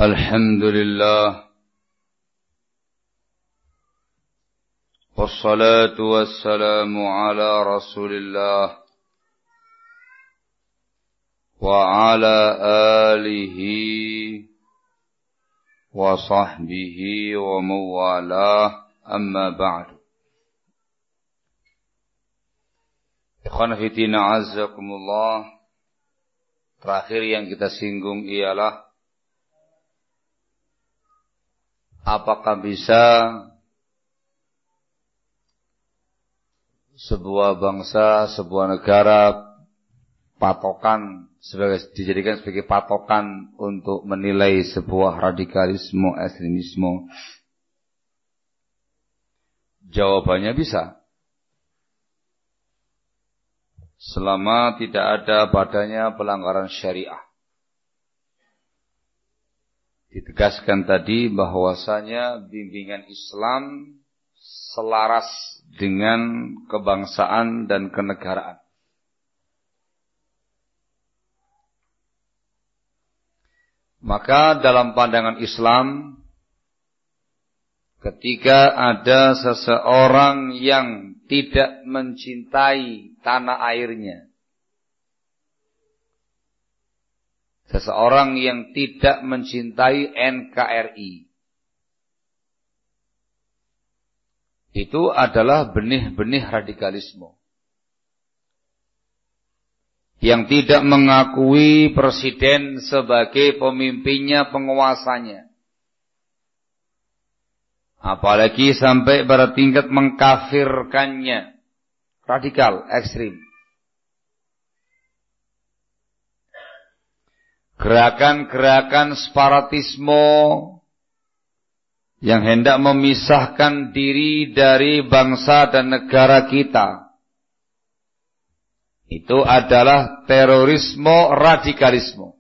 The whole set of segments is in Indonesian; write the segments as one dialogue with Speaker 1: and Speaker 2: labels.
Speaker 1: الحمد لله والصلاة والسلام على رسول الله وعلى آله وصحبه ومن والاه أما بعد. Ikhwan fillah azzakumullah. Terakhir yang kita singgung ialah apakah bisa sebuah bangsa, sebuah negara dijadikan sebagai patokan untuk menilai sebuah radikalisme, ekstremisme? Jawabannya bisa. Selama tidak ada padanya pelanggaran syariah. Ditegaskan tadi bahwasanya bimbingan Islam selaras dengan kebangsaan dan kenegaraan. Maka dalam pandangan Islam, ketika ada seseorang yang tidak mencintai tanah airnya, seseorang yang tidak mencintai NKRI, itu adalah benih-benih radikalisme. Yang tidak mengakui presiden sebagai pemimpinnya, penguasanya. Apalagi sampai pada tingkat mengkafirkannya. Radikal, ekstrim. Gerakan-gerakan separatisme yang hendak memisahkan diri dari bangsa dan negara kita, itu adalah terorisme, radikalisme.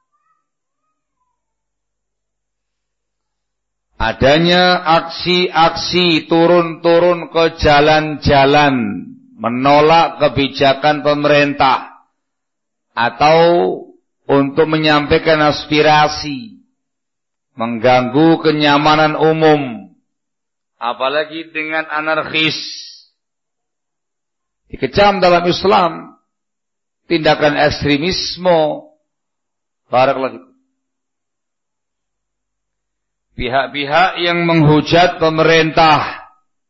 Speaker 1: Adanya aksi-aksi turun-turun ke jalan-jalan menolak kebijakan pemerintah atau untuk menyampaikan aspirasi, mengganggu kenyamanan umum, apalagi dengan anarkis, dikecam dalam Islam. Tindakan ekstremisme. Barakallahu fikum. Pihak-pihak yang menghujat pemerintah,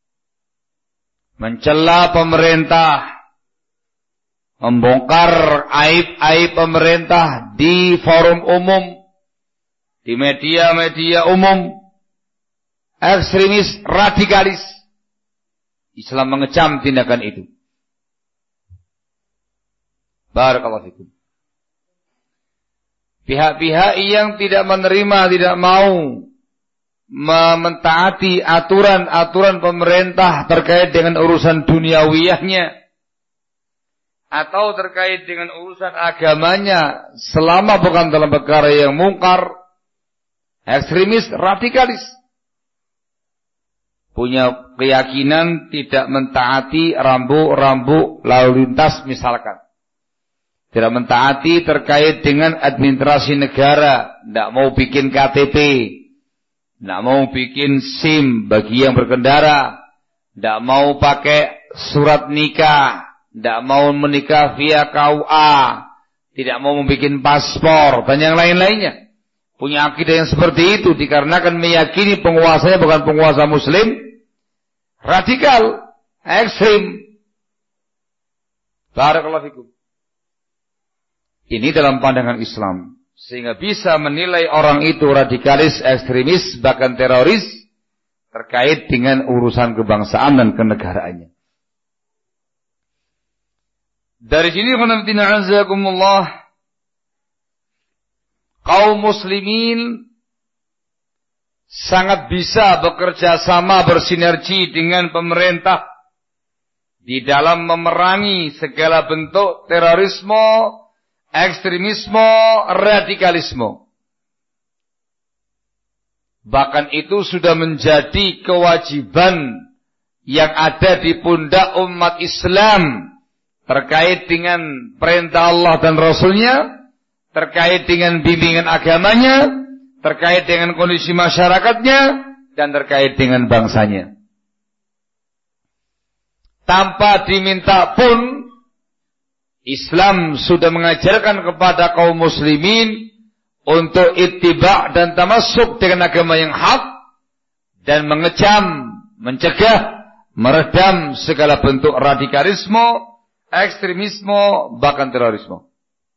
Speaker 1: mencela pemerintah, membongkar aib-aib pemerintah di forum umum, di media-media umum, ekstremis, radikalis. Islam mengecam tindakan itu. Barakallahu fikum. Pihak-pihak yang tidak menerima, tidak mau mentaati aturan-aturan pemerintah terkait dengan urusan duniawiyahnya atau terkait dengan urusan agamanya selama bukan dalam perkara yang mungkar, ekstremis, radikalis. Punya keyakinan tidak mentaati rambu-rambu lalu lintas misalkan. Tidak mentaati terkait dengan administrasi negara. Tidak mau bikin KTP. Tidak mau bikin SIM bagi yang berkendara. Tidak mau pakai surat nikah. Tidak mau menikah via KUA. Tidak mau membuat paspor. Dan yang lain-lainnya. Punya akidah yang seperti itu. Dikarenakan meyakini penguasanya bukan penguasa muslim. Radikal. Ekstrim. Barakallahu fikum. Ini dalam pandangan Islam. Sehingga bisa menilai orang itu radikalis, ekstremis, bahkan teroris terkait dengan urusan kebangsaan dan kenegaraannya. Dari sini kaum muslimin sangat bisa bekerja sama, bersinergi dengan pemerintah di dalam memerangi segala bentuk terorisme, ekstremisme, radikalisme. Bahkan itu sudah menjadi kewajiban yang ada di pundak umat Islam terkait dengan perintah Allah dan Rasulnya, terkait dengan bimbingan agamanya, terkait dengan kondisi masyarakatnya, dan terkait dengan bangsanya. Tanpa diminta pun, Islam sudah mengajarkan kepada kaum muslimin untuk ittiba' dan tamassuk dengan agama yang hak, dan mengecam, mencegah, meredam segala bentuk radikalisme, ekstremisme, bahkan terorisme.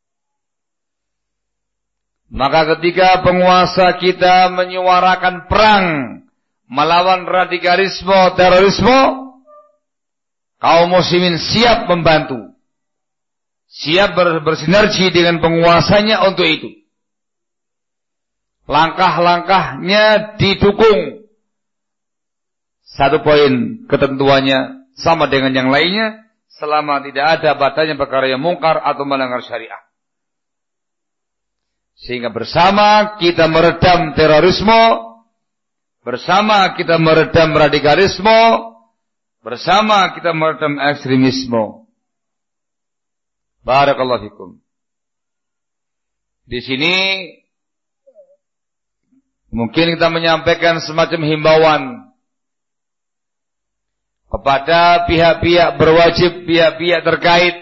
Speaker 1: Maka ketika penguasa kita menyuarakan perang melawan radikalisme, terorisme, kaum muslimin siap membantu, siap bersinergi dengan penguasanya untuk itu. Langkah-langkahnya didukung. Satu poin ketentuannya sama dengan yang lainnya, selama tidak ada padanya perkara yang mungkar atau melanggar syariah. Sehingga bersama kita meredam terorisme, bersama kita meredam radikalisme, bersama kita meredam ekstremisme. Barakallahu fikum. Di sini mungkin kita menyampaikan semacam himbauan kepada pihak-pihak berwajib, pihak-pihak terkait,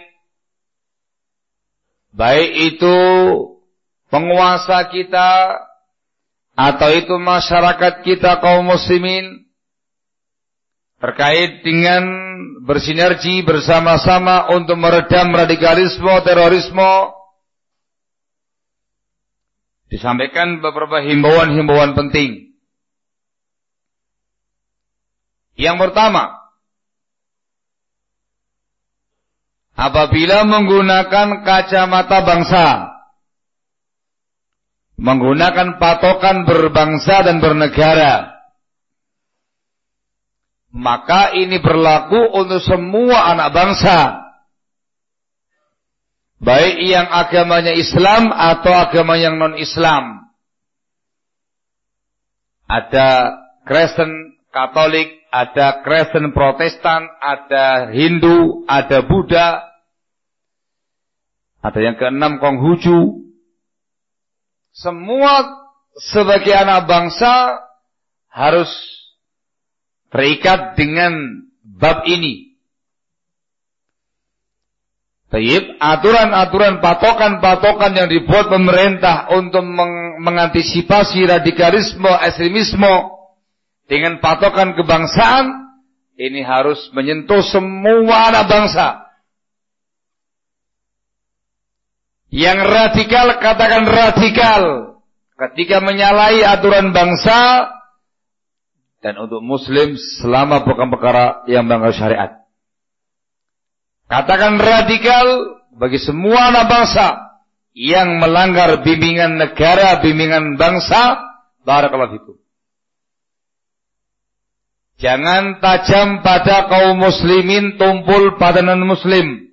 Speaker 1: baik itu penguasa kita atau itu masyarakat kita kaum muslimin, terkait dengan bersinergi bersama-sama untuk meredam radikalisme, terorisme. Disampaikan beberapa himbauan-himbauan penting. Yang pertama, apabila menggunakan kacamata bangsa, menggunakan patokan berbangsa dan bernegara, maka ini berlaku untuk semua anak bangsa, baik yang agamanya Islam atau agama yang non-Islam. Ada Kristen Katolik, ada Kristen Protestan, ada Hindu, ada Buddha, ada yang keenam Konghucu. Semua sebagai anak bangsa harus terikat dengan bab ini. Baik, aturan-aturan, patokan-patokan yang dibuat pemerintah untuk mengantisipasi radikalisme, ekstremisme dengan patokan kebangsaan, ini harus menyentuh semua anak bangsa. Yang radikal, katakan radikal ketika menyalahi aturan bangsa, dan untuk muslim selama bukan perkara yang melanggar syariat. Katakan radikal bagi semua anak bangsa yang melanggar bimbingan negara, bimbingan bangsa. Barakallahu fikum. Jangan tajam pada kaum muslimin, tumpul pada non-muslim.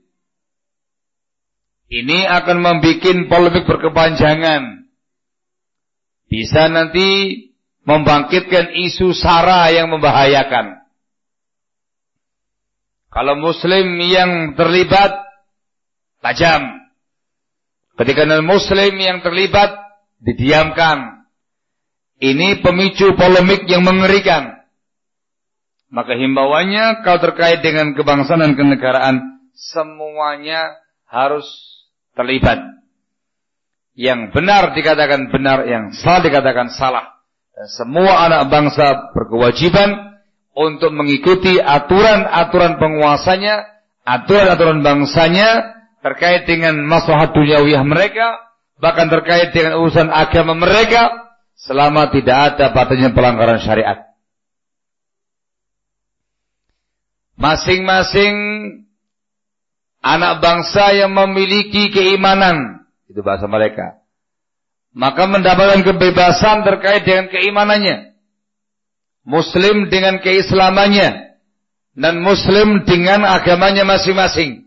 Speaker 1: Ini akan membuat polemik berkepanjangan. Bisa nanti membangkitkan isu sara yang membahayakan. Kalau muslim yang terlibat, tajam. Ketika non-muslim yang terlibat, didiamkan. Ini pemicu polemik yang mengerikan. Maka himbauannya, kalau terkait dengan kebangsaan dan kenegaraan, semuanya harus terlibat. Yang benar dikatakan benar, yang salah dikatakan salah. Dan semua anak bangsa berkewajiban untuk mengikuti aturan-aturan penguasanya, aturan-aturan bangsanya, terkait dengan maslahat duniawiyah mereka, bahkan terkait dengan urusan agama mereka, selama tidak ada padanya pelanggaran syariat. Masing-masing anak bangsa yang memiliki keimanan, itu bahasa mereka, maka mendapatkan kebebasan terkait dengan keimanannya. Muslim dengan keislamannya, dan muslim dengan agamanya masing-masing.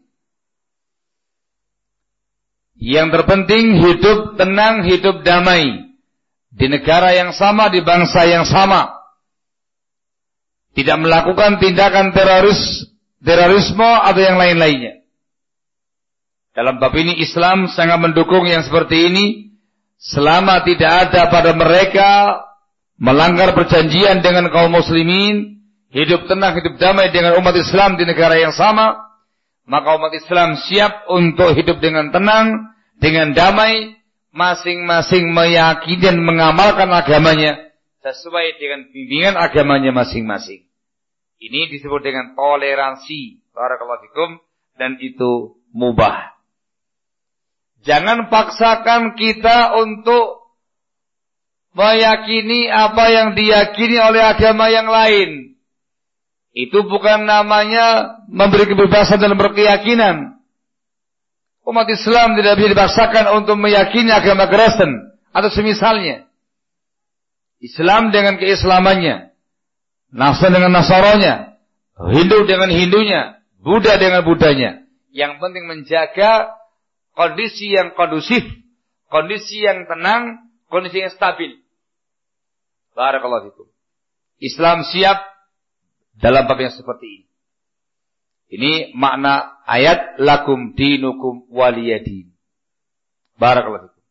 Speaker 1: Yang terpenting hidup tenang, hidup damai, di negara yang sama, di bangsa yang sama. Tidak melakukan tindakan terorisme atau yang lain-lainnya. Dalam bab ini Islam sangat mendukung yang seperti ini, selama tidak ada pada mereka melanggar perjanjian dengan kaum muslimin, hidup tenang, hidup damai dengan umat Islam di negara yang sama, maka umat Islam siap untuk hidup dengan tenang, dengan damai, masing-masing meyakini dan mengamalkan agamanya sesuai dengan bimbingan agamanya masing-masing. Ini disebut dengan toleransi. Barakallahu fikum. Dan itu mubah. Jangan paksakan kita untuk meyakini apa yang diyakini oleh agama yang lain. Itu bukan namanya memberi kebebasan dalam berkeyakinan. Umat Islam tidak bisa dipaksakan untuk meyakini agama Kristen atau semisalnya. Islam dengan keislamannya, Nasrani dengan Nasaranya, Hindu dengan Hindunya, Buddha dengan Buddhanya. Yang penting menjaga kondisi yang kondusif, kondisi yang tenang, kondisi yang stabil. Barakallahu fikum. Islam siap dalam bab yang seperti ini. Ini makna ayat lakum dinukum waliyadin. Barakallahu fikum.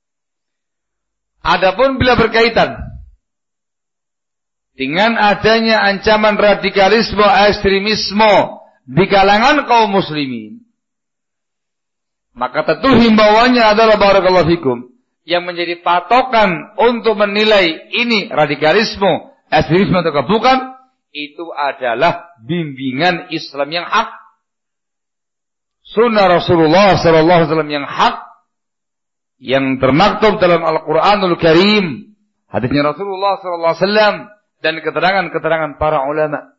Speaker 1: Adapun bila berkaitan dengan adanya ancaman radikalisme, ekstremisme di kalangan kaum muslimin, maka tentu himbauannya adalah barakallahu fikum, yang menjadi patokan untuk menilai ini radikalisme, ekstremisme atau bukan, itu adalah bimbingan Islam yang hak, sunnah Rasulullah SAW yang hak, yang termaktub dalam Al-Quranul Karim, hadisnya Rasulullah SAW, dan keterangan-keterangan para ulama.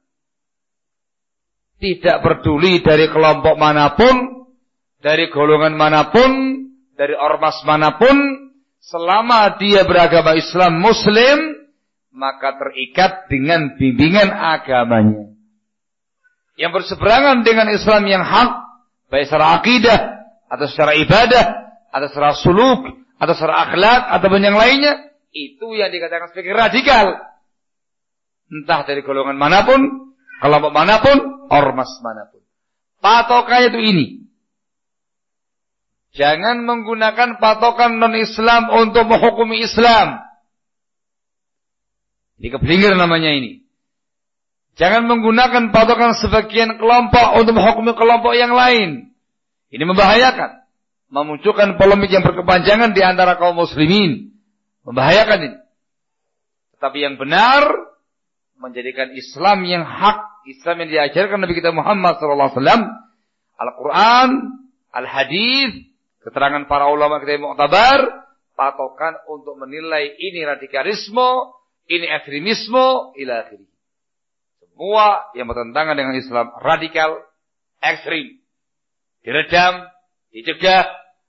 Speaker 1: Tidak peduli dari kelompok manapun, dari golongan manapun, dari ormas manapun, selama dia beragama Islam Muslim, maka terikat dengan bimbingan agamanya. Yang berseberangan dengan Islam yang hak, baik secara akidah, atau secara ibadah, atau secara suluk, atau secara akhlak, ataupun yang lainnya, itu yang dikatakan sebagai radikal. Entah dari golongan manapun, kelompok manapun, ormas manapun. Patokannya itu ini. Jangan menggunakan patokan non-Islam untuk menghukumi Islam. Ini keblinger namanya ini. Jangan menggunakan patokan sebagian kelompok untuk menghukumi kelompok yang lain. Ini membahayakan. Memunculkan polemik yang berkepanjangan di antara kaum muslimin. Membahayakan ini. Tetapi yang benar, menjadikan Islam yang hak, Islam yang diajarkan Nabi kita Muhammad SAW, Al-Quran, Al-Hadis, keterangan para ulama kita yang mu'tabar, patokan untuk menilai ini radikalisme, ini ekstremisme, ila akhirih. Semua yang bertentangan dengan Islam radikal, ekstrim, diredam, dicegah,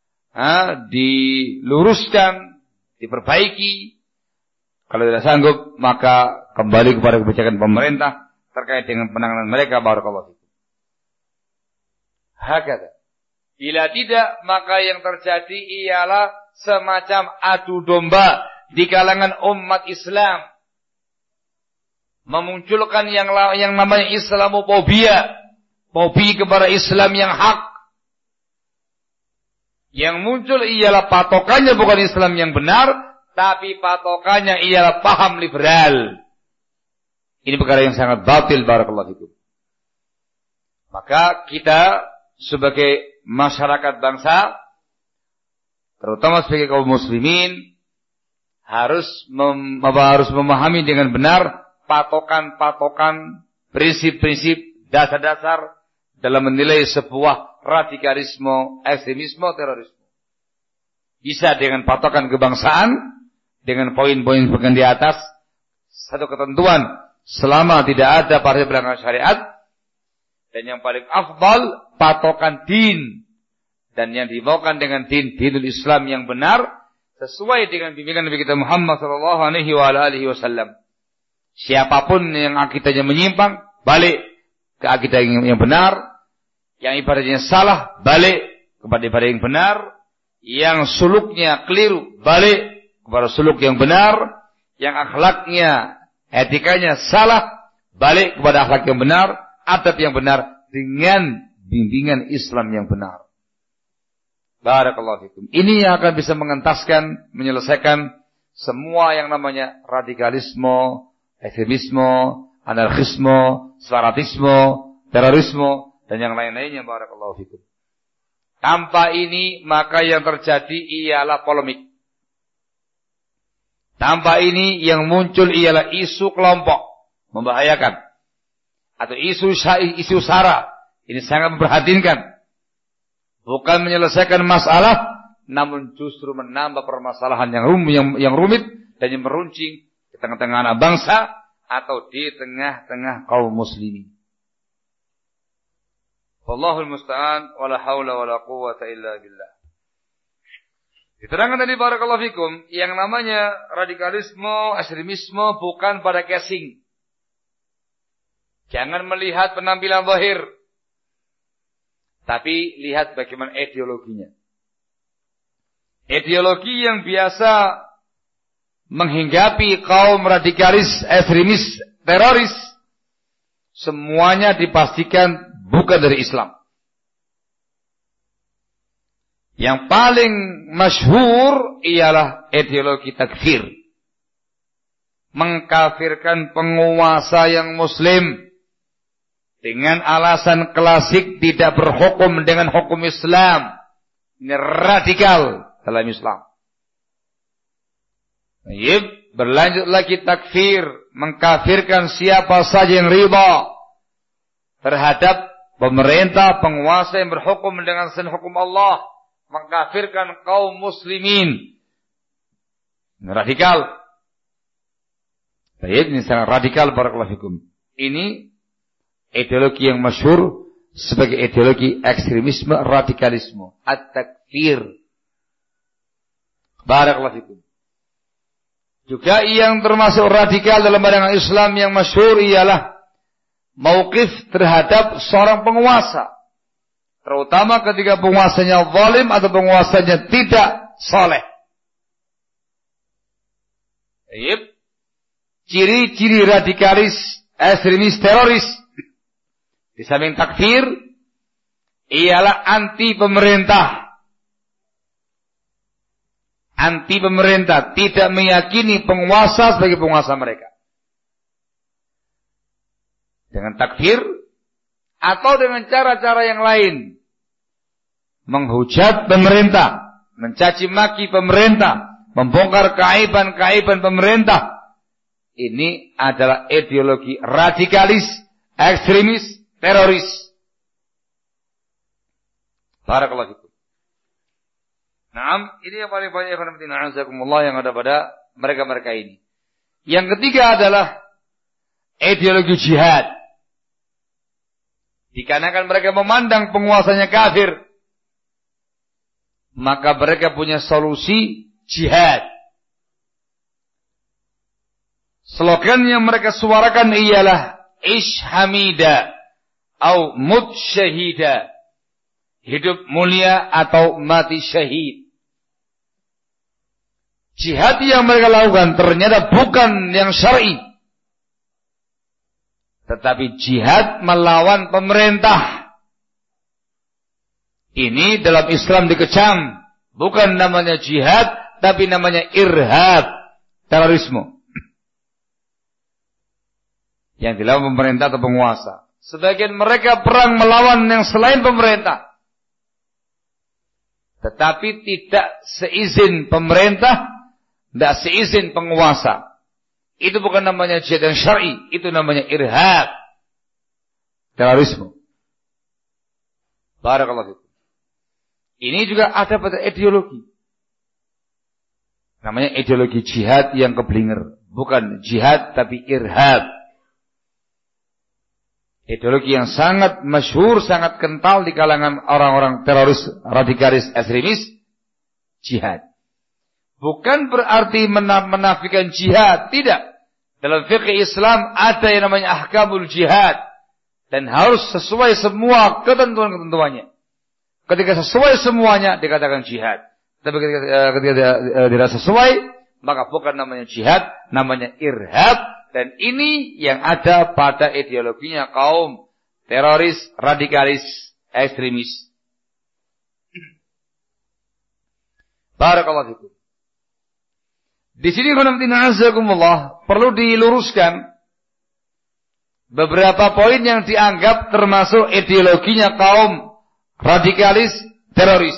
Speaker 1: diluruskan, diperbaiki. Kalau tidak sanggup, maka kembali kepada kebijakan pemerintah terkait dengan penanganan mereka. Barakallahu fikum. Hakata. Bila tidak, maka yang terjadi ialah semacam adu domba di kalangan umat Islam. Memunculkan yang namanya Islamofobia, fobi kepada Islam yang hak. Yang muncul ialah patokannya bukan Islam yang benar, tapi patokannya ialah paham liberal. Ini perkara yang sangat batil, barakallahu fikum. Maka kita sebagai masyarakat bangsa, terutama sebagai kaum muslimin, harus memahami dengan benar patokan-patokan, prinsip-prinsip, dasar-dasar dalam menilai sebuah radikalisme, ekstremisme, terorisme. Bisa dengan patokan kebangsaan, dengan poin-poin bagian di atas, satu ketentuan, selama tidak ada pada pelanggaran syariat, dan yang paling afdal, patokan din, dan yang dimaukan dengan dinul Islam yang benar, sesuai dengan bimbingan Nabi kita Muhammad SAW. Siapapun yang akidahnya menyimpang, balik ke akidah yang benar, yang ibadahnya salah, balik kepada ibadah yang benar, yang suluknya keliru, balik kepada suluk yang benar, yang akhlaknya, etikanya salah, balik kepada akhlak yang benar, adab yang benar, dengan bimbingan Islam yang benar. Barakallahu fikum. Ini yang akan bisa mengentaskan, menyelesaikan semua yang namanya radikalisme, ekstremisme, anarkisme, separatisme, terorisme, dan yang lain-lainnya. Barakallahu fikum. Tanpa ini, maka yang terjadi ialah polemik. Tanpa ini, yang muncul ialah isu kelompok, membahayakan. Atau isu sara. Ini sangat memprihatinkan. Bukan menyelesaikan masalah, namun justru menambah permasalahan yang rumit dan yang meruncing di tengah-tengah anak bangsa atau di tengah-tengah kaum muslimin. Wallahul musta'an, wala haula wala quwwata illa billah. Diterangkan tadi barakallahu fikum, yang namanya radikalisme, ekstremisme bukan pada casing. Jangan melihat penampilan zahir, tapi lihat bagaimana ideologinya. Ideologi yang biasa menghinggapi kaum radikalis, ekstremis, teroris, semuanya dipastikan bukan dari Islam. Yang paling masyhur ialah ideologi takfir. Mengkafirkan penguasa yang muslim dengan alasan klasik tidak berhukum dengan hukum Islam. Ini radikal dalam Islam. Berlanjut lagi takfir, mengkafirkan siapa saja yang riba terhadap pemerintah, penguasa yang berhukum dengan hukum Allah, mengkafirkan kaum muslimin. Ini radikal. Ini sangat radikal barakallahu fikum. Ini ideologi yang masyhur sebagai ideologi ekstremisme, radikalisme, at-takfir. Barakallahu fikum. Juga yang termasuk radikal dalam pandangan Islam yang masyhur ialah mauqif terhadap seorang penguasa, terutama ketika penguasanya zalim atau penguasanya tidak saleh. Ciri-ciri radikalis, ekstremis, teroris di samping takfir ialah anti pemerintah. Anti pemerintah, tidak meyakini penguasa sebagai penguasa mereka. Dengan takfir atau dengan cara-cara yang lain. Menghujat pemerintah, mencaci maki pemerintah, membongkar keaiban-keaiban pemerintah. Ini adalah ideologi radikalis, ekstremis, teroris. Barakallahu fikum. Naam, ini yang paling banyak yang ada pada mereka-mereka ini. Yang ketiga adalah ideologi jihad. Dikarenakan mereka memandang penguasanya kafir, maka mereka punya solusi jihad. Slogan yang mereka suarakan ialah Ish hamida atau mut syahida. Hidup mulia atau mati syahid. Jihad yang mereka lakukan ternyata bukan yang syar'i, tetapi jihad melawan pemerintah. Ini dalam Islam dikecam. Bukan namanya jihad, tapi namanya irhab, terorisme. Yang dilawan pemerintah atau penguasa. Sebagian mereka perang melawan yang selain pemerintah, tetapi tidak seizin pemerintah, tidak seizin penguasa. Itu bukan namanya jihad yang syar'i, itu namanya irhab, terorisme. Barakallahu fikum. Ini juga ada pada ideologi. Namanya ideologi jihad yang keblinger. Bukan jihad tapi irhab. Ideologi yang sangat masyhur, sangat kental di kalangan orang-orang teroris, radikalis, ekstremis, jihad. Bukan berarti menafikan jihad, tidak. Dalam fikih Islam ada yang namanya ahkamul jihad, dan harus sesuai semua ketentuan-ketentuannya. Ketika sesuai semuanya dikatakan jihad. Tapi ketika tidak sesuai, maka bukan namanya jihad, namanya irhab. Dan ini yang ada pada ideologinya kaum teroris, radikalis, ekstremis. Barakallahu fikum. Di sini perlu diluruskan beberapa poin yang dianggap termasuk ideologinya kaum radikalis teroris.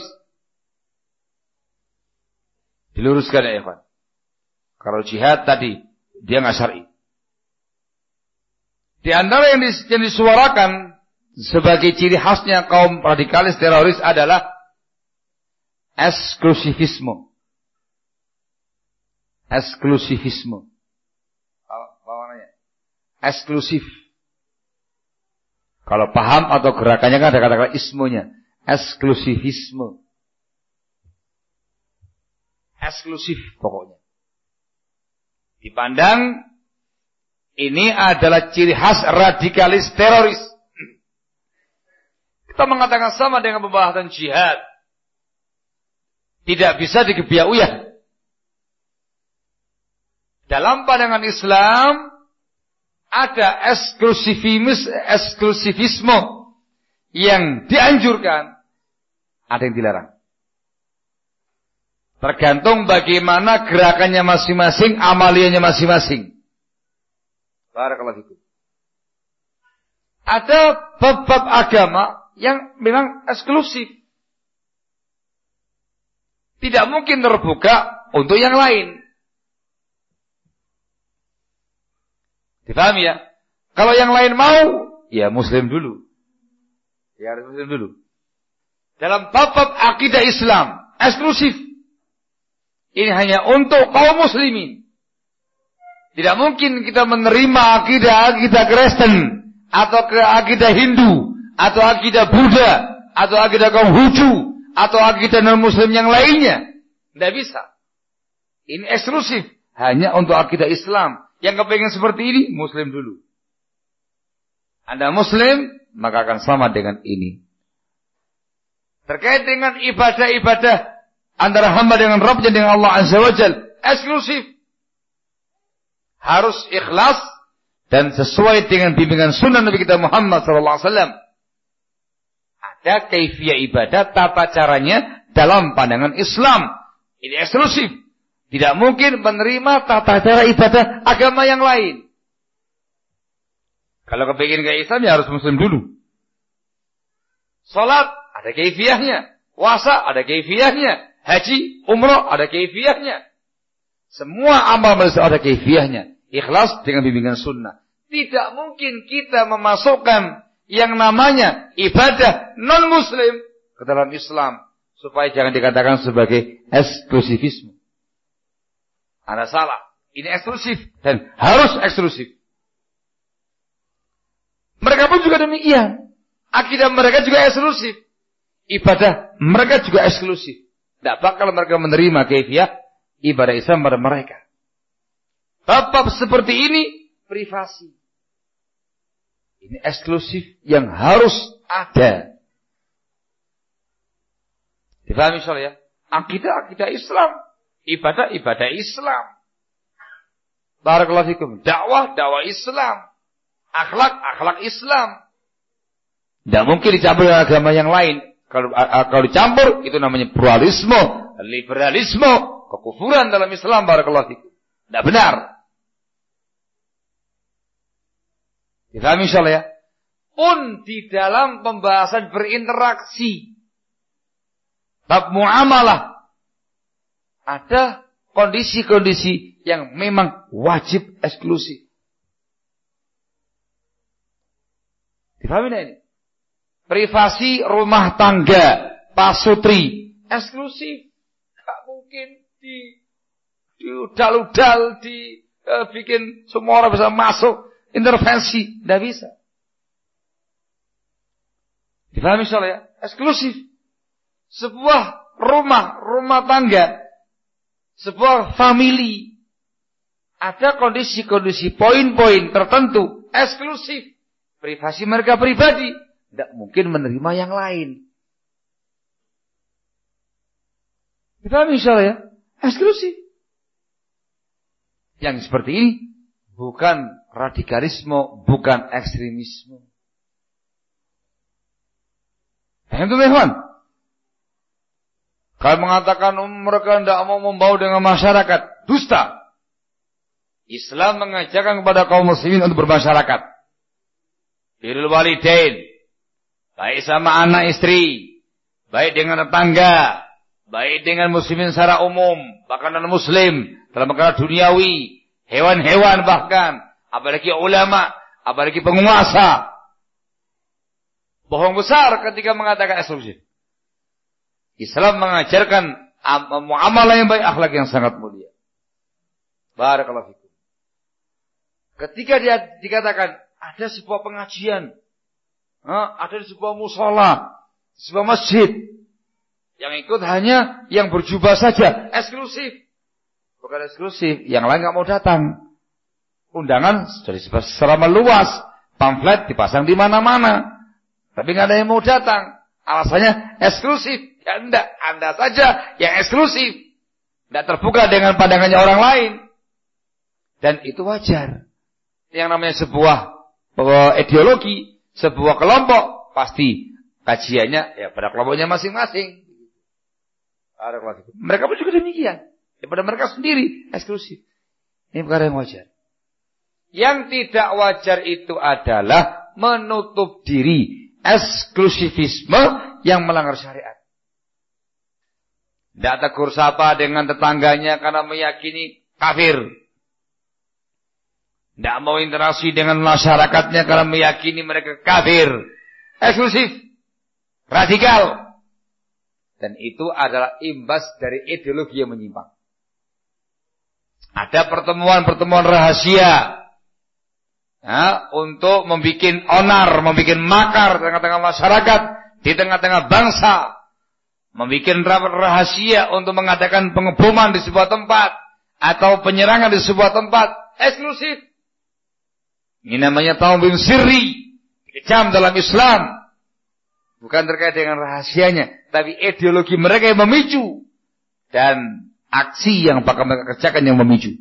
Speaker 1: Diluruskan ya ikhwan. Kalau jihad tadi dia nggak syar'i. Di antara yang disuarakan sebagai ciri khasnya kaum radikalis teroris adalah eksklusivisme. Eksklusivisme. Apa namanya? Eksklusif. Kalau paham atau gerakannya kan ada kata-kata ismunya. Eksklusivisme. Eksklusif pokoknya. Dipandang ini adalah ciri khas radikalis teroris. Kita mengatakan sama dengan pembahasan jihad. Tidak bisa digebiah-uyah. Dalam pandangan Islam ada eksklusivisme yang dianjurkan, ada yang dilarang. Tergantung bagaimana gerakannya masing-masing, amaliyahnya masing-masing. Barakallahu fikum. Ada bab-bab agama yang memang eksklusif. Tidak mungkin terbuka untuk yang lain. Difahami ya? Kalau yang lain mau, ya muslim dulu. Ya harus muslim dulu. Dalam bab-bab akidah Islam, eksklusif. Ini hanya untuk kaum muslimin. Tidak mungkin kita menerima akidah Kristen, atau akidah Hindu, atau akidah Buddha, atau akidah kaum Huju, atau akidah non-muslim yang lainnya. Tidak bisa. Ini eksklusif. Hanya untuk akidah Islam. Yang kepengen seperti ini, muslim dulu. Anda muslim, maka akan sama dengan ini. Terkait dengan ibadah-ibadah antara hamba dengan Rabbnya, dengan Allah Azza wa Jalla, eksklusif. Harus ikhlas dan sesuai dengan bimbingan sunnah Nabi kita Muhammad SAW. Ada kaifiyah ibadah, tata caranya dalam pandangan Islam. Ini eksklusif. Tidak mungkin menerima tata cara ibadah agama yang lain. Kalau kepingin ke Islam, ya harus muslim dulu. Salat ada kaifiyahnya, puasa ada kaifiyahnya, haji, umrah ada kaifiyahnya. Semua amal ada kaifiyahnya. Ikhlas dengan bimbingan sunnah. Tidak mungkin kita memasukkan yang namanya ibadah non-muslim ke dalam Islam, supaya jangan dikatakan sebagai eksklusivisme. Anda salah. Ini eksklusif dan harus eksklusif. Mereka pun juga demikian. Akidah mereka juga eksklusif. Ibadah mereka juga eksklusif. Tidak bakal mereka menerima kaifiyah ibadah Islam pada mereka. Bab seperti ini privasi. Ini eksklusif yang harus ada. Difahami soalnya? Akidah Islam. Ibadah Islam. Barakallahu fikum. Dakwah Islam. Akhlak Islam. Tidak mungkin dicampur dengan agama yang lain. Kalau dicampur, itu namanya pluralisme, liberalisme, kekufuran dalam Islam. Barakallahu fikum. Tidak benar. Difahami insyaallah ya? Pun di dalam pembahasan berinteraksi, bab muamalah, ada kondisi-kondisi yang memang wajib eksklusif. Difahami ini? Privasi rumah tangga, pasutri, eksklusif. Gak mungkin diudal-udal, bikin semua orang bisa masuk, intervensi. Tidak bisa. Difahami insyaallah ya? Eksklusif. Sebuah rumah tangga, sebuah family, ada kondisi-kondisi, poin-poin tertentu, eksklusif. Privasi mereka pribadi, tidak mungkin menerima yang lain. Difahami insyaallah ya? Eksklusif. Yang seperti ini bukan radikalisme, bukan ekstremisme. Paham tuh, teman? Kalau mengatakan mereka tidak mau membaur dengan masyarakat, dusta. Islam mengajarkan kepada kaum muslimin untuk bermasyarakat. Birrul walidain, baik sama anak istri, baik dengan tetangga, baik dengan muslimin secara umum, bahkan non-muslim, dalam perkara duniawi, hewan-hewan bahkan, apalagi ulama, apalagi penguasa. Bohong besar ketika mengatakan eksklusif. Islam mengajarkan muamalah yang baik, akhlak yang sangat mulia. Barakallahu fikum. Ketika dia dikatakan ada sebuah pengajian, ada sebuah musola, sebuah masjid, yang ikut hanya yang berjubah saja, eksklusif. Bukan eksklusif, yang lain nggak mau datang. Undangan sudah disebar secara meluas, pamflet dipasang di mana-mana, tapi nggak ada yang mau datang. Alasannya eksklusif. Ya enggak, Anda saja yang eksklusif. Tidak terbuka dengan pandangannya orang lain. Dan itu wajar. Yang namanya sebuah ideologi, sebuah kelompok, pasti kajiannya ya pada kelompoknya masing-masing. Mereka pun juga demikian. Daripada mereka sendiri eksklusif. Ini perkara yang wajar. Yang tidak wajar itu adalah menutup diri, eksklusivisme yang melanggar syariat. Tidak tegur sapa dengan tetangganya karena meyakini kafir. Tidak mau interaksi dengan masyarakatnya karena meyakini mereka kafir. Eksklusif. Radikal. Dan itu adalah imbas dari ideologi yang menyimpang. Ada pertemuan-pertemuan rahasia. Untuk membuat onar, membuat makar di tengah-tengah masyarakat, di tengah-tengah bangsa. Membuat rapat rahasia untuk mengadakan pengeboman di sebuah tempat. Atau penyerangan di sebuah tempat. Eksklusif. Ini namanya ta'zim sirri. Kejam dalam Islam. Bukan terkait dengan rahasianya. Tapi ideologi mereka yang memicu. Dan aksi yang bakal mereka kerjakan yang memicu.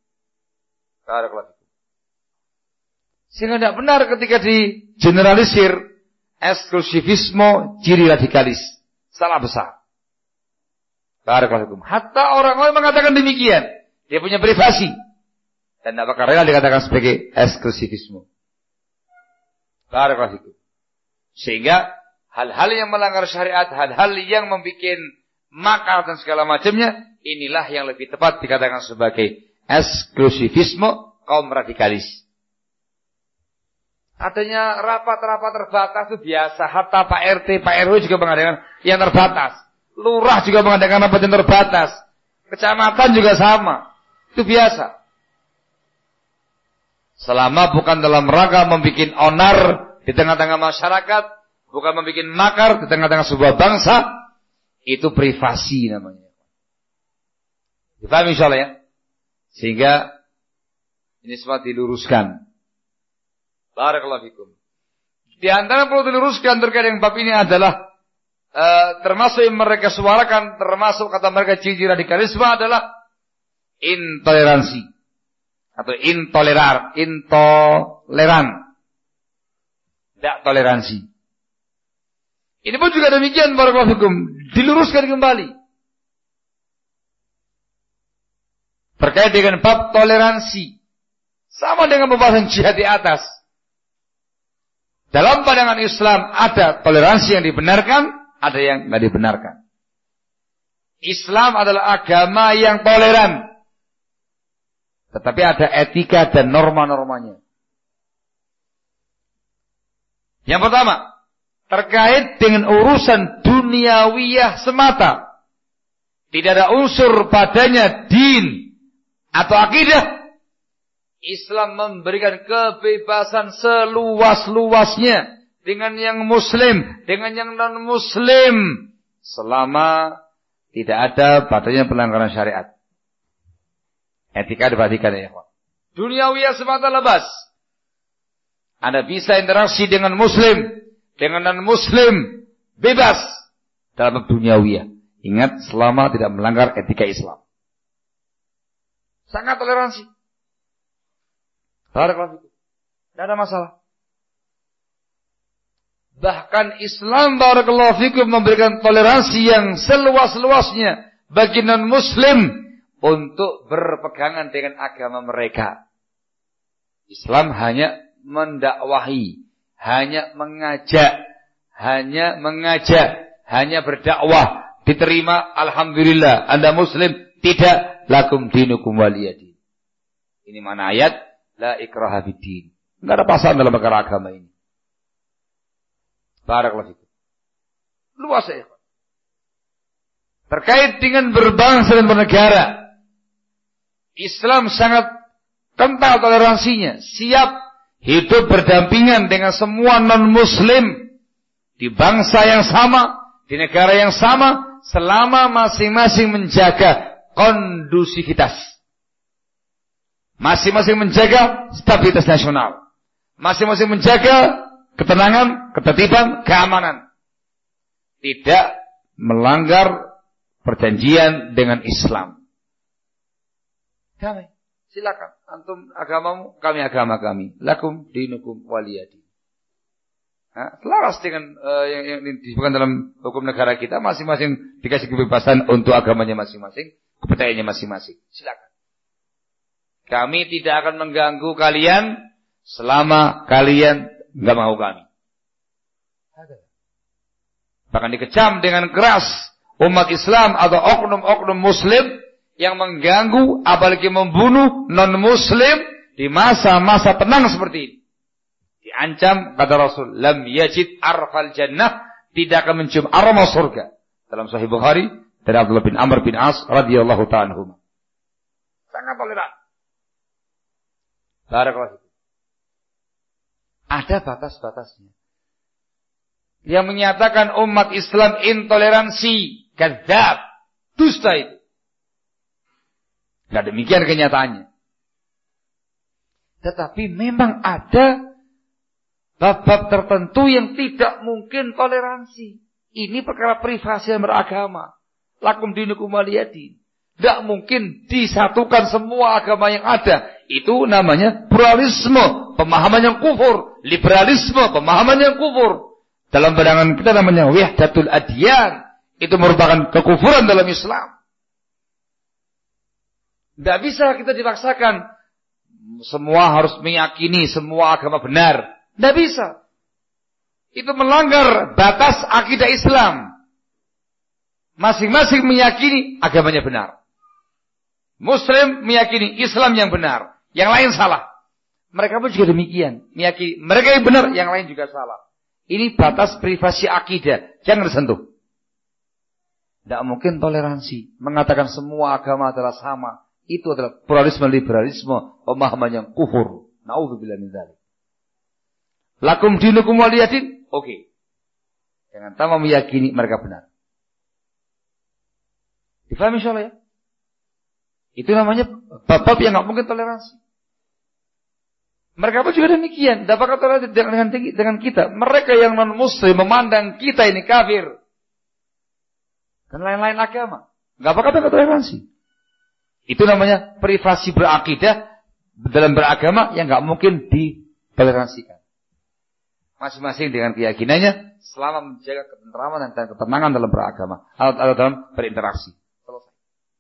Speaker 1: Sehingga tidak benar ketika digeneralisir. Eksklusivisme ciri radikalis. Salah besar. Barakallahu. Hatta orang-orang mengatakan demikian. Dia punya privasi. Dan tidak bakal rela dikatakan sebagai eksklusivisme. Barakallahu. Sehingga hal-hal yang melanggar syariat, hal-hal yang membuat makar dan segala macamnya, inilah yang lebih tepat dikatakan sebagai eksklusivisme kaum radikalis. Adanya rapat-rapat terbatas itu biasa. Hatta Pak RT, Pak RW juga mengadakan yang terbatas. Lurah juga mengadakan rapat yang terbatas. Kecamatan juga sama. Itu biasa. Selama bukan dalam rangka membuat onar di tengah-tengah masyarakat, bukan membuat makar di tengah-tengah sebuah bangsa, itu privasi namanya. Dipahami insyaallah ya? Sehingga ini semua diluruskan. Barakallahu fikum. Di antara perlu diluruskan terkait dengan bab ini adalah termasuk yang mereka suarakan, termasuk kata mereka ciri radikalisme adalah intoleransi atau intoleran. Tidak toleransi. Ini pun juga demikian barakallahu fikum, diluruskan kembali. Terkait dengan bab toleransi. Sama dengan pembahasan jihad di atas. Dalam pandangan Islam ada toleransi yang dibenarkan, ada yang tidak dibenarkan. Islam adalah agama yang toleran. Tetapi ada etika dan norma-normanya. Yang pertama, terkait dengan urusan duniawiyah semata. Tidak ada unsur padanya din atau akidah. Islam memberikan kebebasan seluas-luasnya dengan yang muslim, dengan yang non-muslim, selama tidak ada padanya pelanggaran syariat. Etika diperhatikan ya, Pak. Duniawiyah semata lepas. Anda bisa interaksi dengan muslim, dengan non-muslim, bebas dalam duniawiyah. Ingat, selama tidak melanggar etika Islam. Sangat toleransi. Tidak ada masalah. Bahkan Islam barakallahu fikum memberikan toleransi yang seluas-luasnya bagi non-muslim untuk berpegangan dengan agama mereka. Islam hanya mendakwahi, hanya mengajak, hanya berdakwah. Diterima, alhamdulillah, Anda muslim. Tidak, lakum dinukum waliyadin. Ini mana ayat? La ikraha fiddin. Enggak ada paksaan dalam perkara agama ini. Barakallahu fikum. Luas ya. Terkait dengan berbangsa dan bernegara, Islam sangat kental toleransinya, siap hidup berdampingan dengan semua non-muslim di bangsa yang sama, di negara yang sama, selama masing-masing menjaga kondusivitas. Masing-masing menjaga stabilitas nasional. Masing-masing menjaga ketenangan, ketertiban, keamanan. Tidak melanggar perjanjian dengan Islam. Damai. Silakan. Antum agamamu, kami agama kami. Lakum dinukum waliyadin. Selaras dengan yang disebutkan dalam hukum negara kita, masing-masing dikasih kebebasan untuk agamanya masing-masing, kepercayaannya masing-masing. Silakan. Kami tidak akan mengganggu kalian selama kalian enggak mau kami. Bahkan dikecam dengan keras umat Islam atau oknum-oknum muslim yang mengganggu, apalagi membunuh non-muslim di masa-masa tenang seperti ini. Diancam, kata Rasul, lam yajid arfal jannah, tidak akan mencium aroma surga. Dalam Sahih Bukhari dari Abdullah bin Amr bin As radhiyallahu ta'ala anhuma. Sangat toleran. Barakallahu. Ada batas-batasnya. Yang menyatakan umat Islam intoleransi, kadzab, dusta itu. Tidak demikian kenyataannya. Tetapi memang ada bab-bab tertentu yang tidak mungkin toleransi. Ini perkara privasi yang beragama. Lakum dinukum waliyadin. Tidak mungkin disatukan semua agama yang ada. Itu namanya pluralisme, pemahaman yang kufur. Liberalisme, pemahaman yang kufur. Dalam pandangan kita namanya wahdatul adyan. Itu merupakan kekufuran dalam Islam. Tidak bisa kita dipaksakan. Semua harus meyakini semua agama benar. Tidak bisa. Itu melanggar batas akidah Islam. Masing-masing meyakini agamanya benar. Muslim meyakini Islam yang benar. Yang lain salah. Mereka pun juga demikian. Meyakini mereka yang benar, yang lain juga salah. Ini batas privasi akidah. Jangan disentuh. Tidak mungkin toleransi. Mengatakan semua agama adalah sama. Itu adalah pluralisme, liberalisme, pemahaman yang kufur. Na'udzubillah min dzalik. Lakum dinukum waliyadin. Oke. Jangan tambah meyakini mereka benar. Difahami insyaallah ya? Itu namanya bab-bab yang enggak mungkin toleransi. Mereka pun juga demikian. Tidak bakal toleransi dengan kita. Mereka yang non-muslim memandang kita ini kafir. Dan lain-lain agama. Enggak bakal toleransi. Itu namanya privasi berakidah dalam beragama yang enggak mungkin ditoleransikan. Masing-masing dengan keyakinannya selama menjaga ketentraman dan ketenangan dalam beragama atau dalam berinteraksi. Selesai.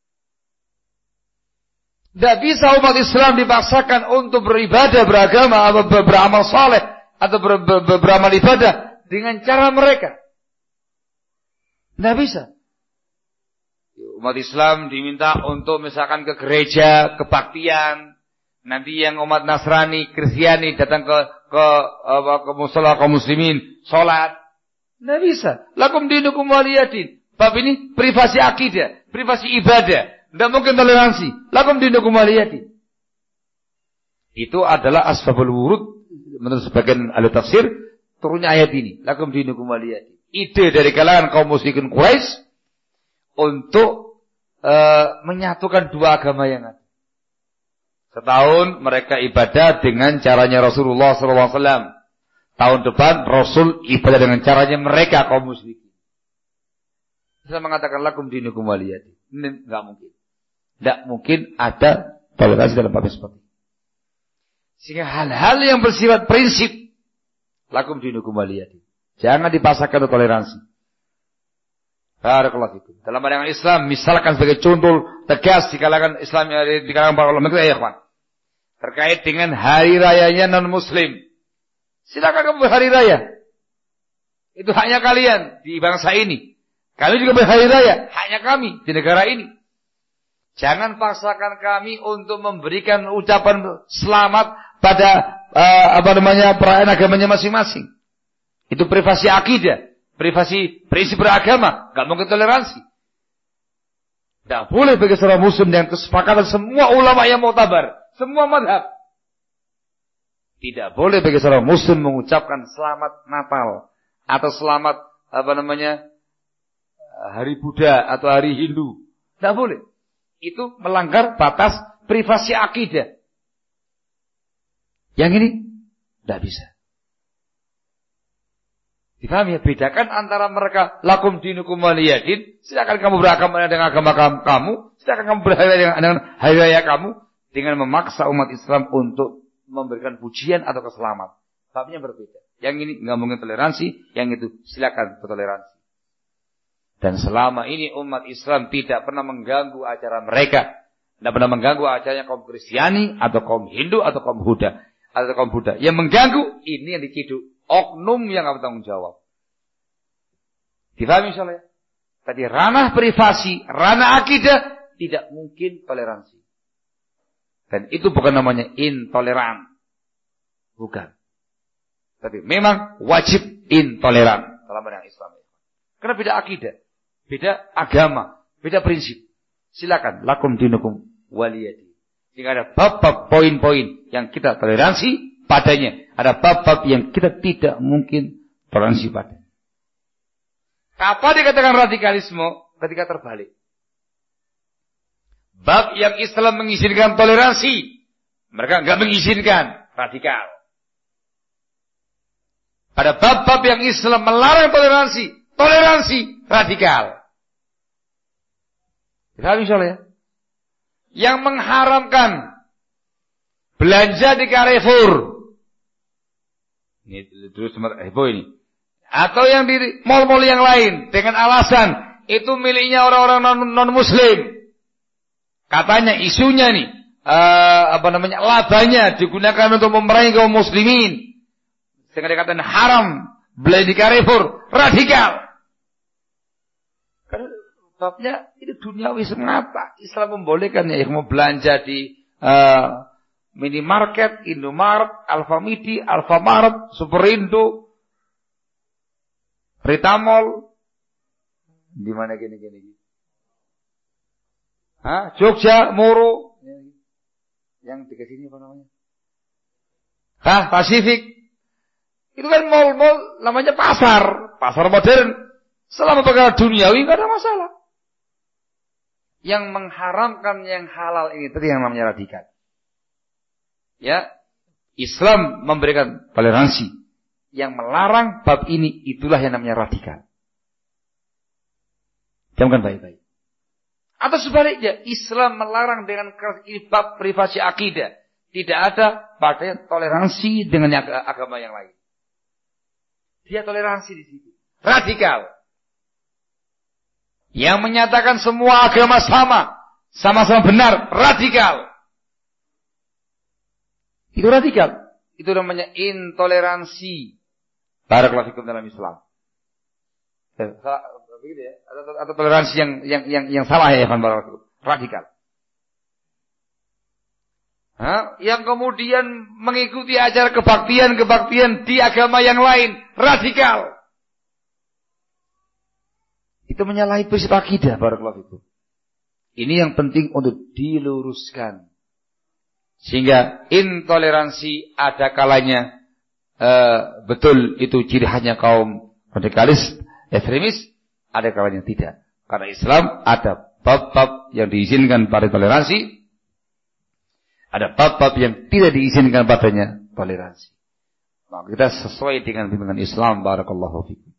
Speaker 1: Tidak bisa umat Islam dipaksakan untuk beribadah, beragama atau beramal saleh atau beramal ibadah dengan cara mereka. Tidak bisa. Umat Islam diminta untuk misalkan ke gereja, kebaktian. Nanti yang umat Nasrani, Kristiani datang ke musala kaum muslimin, sholat. Nggak bisa. Lakum dinukum waliyadin. Bab ini privasi akidah, privasi ibadah. Nggak mungkin toleransi. Lakum dinukum waliyadin. Itu adalah asbabul wurud menurut sebagian ahli tafsir turunnya ayat ini. Lakum dinukum waliyadin. Ide dari kalangan kaum musyrikin Quraisy untuk menyatukan dua agama yang ada. Setahun mereka ibadah dengan caranya Rasulullah SAW. Tahun depan Rasul ibadah dengan caranya mereka kaum musyrikin. Saya mengatakan lakum dinukum waliyadin. Ini enggak mungkin. Tidak mungkin ada toleransi dalam bab seperti ini. Sehingga hal-hal yang bersifat prinsip lakum dinukum waliyadin. Jangan dipasarkan toleransi. Barakallahu fikum. Dalam pandangan Islam, misalkan sebagai contoh tegas di kalangan Islam, di kalangan para ulama kita, ya ikhwan, terkait dengan hari rayanya non-Muslim. Silakan kamu berhari raya. Itu haknya kalian di bangsa ini. Kalian juga berhari raya, haknya kami di negara ini. Jangan paksakan kami untuk memberikan ucapan selamat pada perayaan agamanya masing-masing. Itu privasi akidah, privasi prinsip beragama, enggak mungkin toleransi. Tidak boleh bagi seorang muslim dengan kesepakatan semua ulama yang muktabar, semua madhab. Tidak boleh bagi seorang muslim mengucapkan selamat Natal atau selamat hari Buddha atau hari Hindu. Tidak boleh. Itu melanggar batas privasi akidah. Yang ini tidak bisa. Difahami ya? Bedakan antara mereka lakum dinukum waliyadin. Silakan kamu beragama dengan agama kamu. Silakan kamu berhari dengan hari raya kamu. Dengan memaksa umat Islam untuk memberikan pujian atau keselamatan. Babnya berbeda. Yang ini nggak mungkin toleransi. Yang itu silakan bertoleransi. Dan selama ini umat Islam tidak pernah mengganggu acara mereka. Tidak pernah mengganggu acaranya kaum Kristiani atau kaum Hindu atau kaum Buddha. Atau kaum Buddha. Yang mengganggu ini yang diciduk. Oknum yang akan bertanggung jawab. Difahami insyaallah ya? Tadi ranah privasi, ranah akidah tidak mungkin toleransi. Dan itu bukan namanya intoleran. Bukan. Tapi memang wajib intoleran dalam pandangan Islam. Karena beda akidah, beda agama, beda prinsip. Silakan lakum dinukum waliyadi. Jika ada bab-bab poin-poin yang kita toleransi padanya, ada bab-bab yang kita tidak mungkin toleransi padanya. Kapan dikatakan radikalisme? Ketika terbalik. Bab yang Islam mengizinkan toleransi, mereka enggak mengizinkan, radikal. Pada bab-bab yang Islam melarang toleransi, radikal. Paham insyaallah ya? Yang mengharamkan belanja di Carrefour. Ini terus heboh ini. Atau yang di mal-mal yang lain dengan alasan itu miliknya orang-orang non-muslim. Katanya isunya nih, labanya digunakan untuk memerangi kaum muslimin. Sehingga dikatakan haram belanja di Carrefour, radikal. Karena babnya itu duniawi semata. Islam membolehkan ya mau belanja di minimarket, Indomaret, Alfamidi, Alfamart, Superindo, Ritamol, di mana gini. Jogja, Moro, yang dekat sini apa namanya? Pasifik. Itu kan mall-mall namanya pasar modern. Selama perkara duniawi enggak ada masalah. Yang mengharamkan yang halal ini tadi yang namanya radikal. Ya, Islam memberikan toleransi. Yang melarang bab ini itulah yang namanya radikal. Camkan baik-baik. Atau sebaliknya, Islam melarang dengan ini bab privasi akidah. Tidak ada padanya toleransi dengan agama yang lain. Dia toleransi di situ. Radikal. Yang menyatakan semua agama sama-sama benar, radikal. Itu radikal. Itu namanya intoleransi. Barakallahu fikum dalam Islam. Begitu ya? Atau toleransi yang salah ya, barakallahu fikum. Radikal. Yang kemudian mengikuti acara kebaktian di agama yang lain, radikal. Itu menyalahi prinsip akidah, barakallahu fikum. Ini yang penting untuk diluruskan. Sehingga intoleransi ada kalanya betul itu ciri khasnya kaum radikalis, ekstremis, ada kalanya tidak. Karena Islam ada bab-bab yang diizinkan pada toleransi, ada bab-bab yang tidak diizinkan padanya toleransi. Maka kita sesuai dengan bimbingan Islam, barakallahu fikum.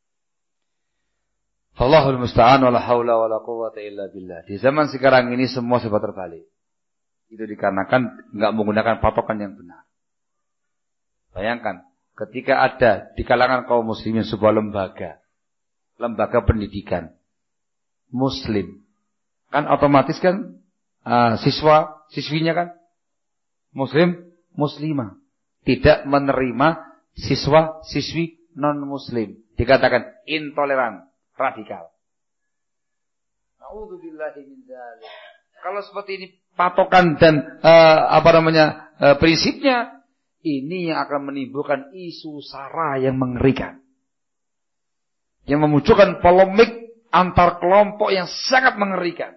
Speaker 1: Allahul musta'an wala haula wala quwwata illa billah. Di zaman sekarang ini semua serba terbalik. Itu dikarenakan enggak menggunakan patokan yang benar. Bayangkan, ketika ada di kalangan kaum muslimin sebuah lembaga pendidikan muslim, kan otomatis kan siswinya kan muslimah, tidak menerima siswi non muslim, dikatakan intoleran, radikal. Na'udzubillahi min dzalik. Kalau seperti ini patokan dan prinsipnya, ini yang akan menimbulkan isu sara yang mengerikan, yang memunculkan polemik antar kelompok yang sangat mengerikan.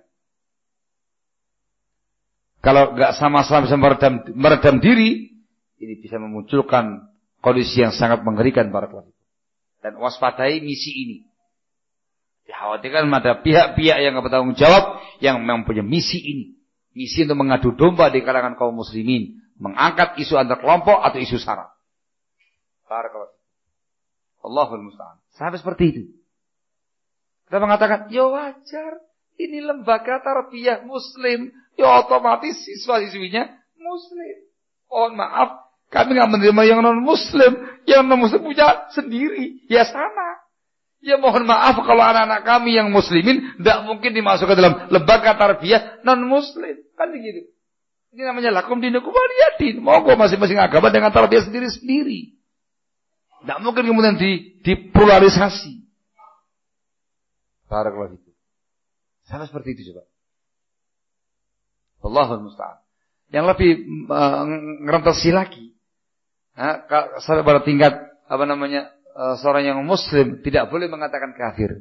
Speaker 1: Kalau nggak sama-sama bisa meredam diri, ini bisa memunculkan kondisi yang sangat mengerikan para kelompok. Dan waspadai misi ini. Dikhawatirkan ada pihak-pihak yang bertanggung jawab yang mempunyai misi ini. Misi untuk mengadu domba di kalangan kaum muslimin, mengangkat isu antar kelompok atau isu sara. Barakallahu. Allahul musta'an. Sampai seperti itu. Kita mengatakan, ya wajar, ini lembaga tarbiyah muslim, ya otomatis siswa-siswinya muslim. Mohon maaf, kami nggak menerima yang non muslim punya sendiri, ya sama. Ya mohon maaf kalau anak-anak kami yang muslimin tidak mungkin dimasukkan dalam lembaga tarbiyah non muslim, kan begitu. Ini namanya lakum dinukum waliyadin. Monggo masing-masing agama dengan tarbiyah sendiri-sendiri. Tidak mungkin kemudian dipluralisasi. Barakallahu fikum. Sama seperti itu coba. Allahul musta'an. Yang lebih ngerentasi lagi, sampai pada tingkat seorang yang muslim tidak boleh mengatakan kafir.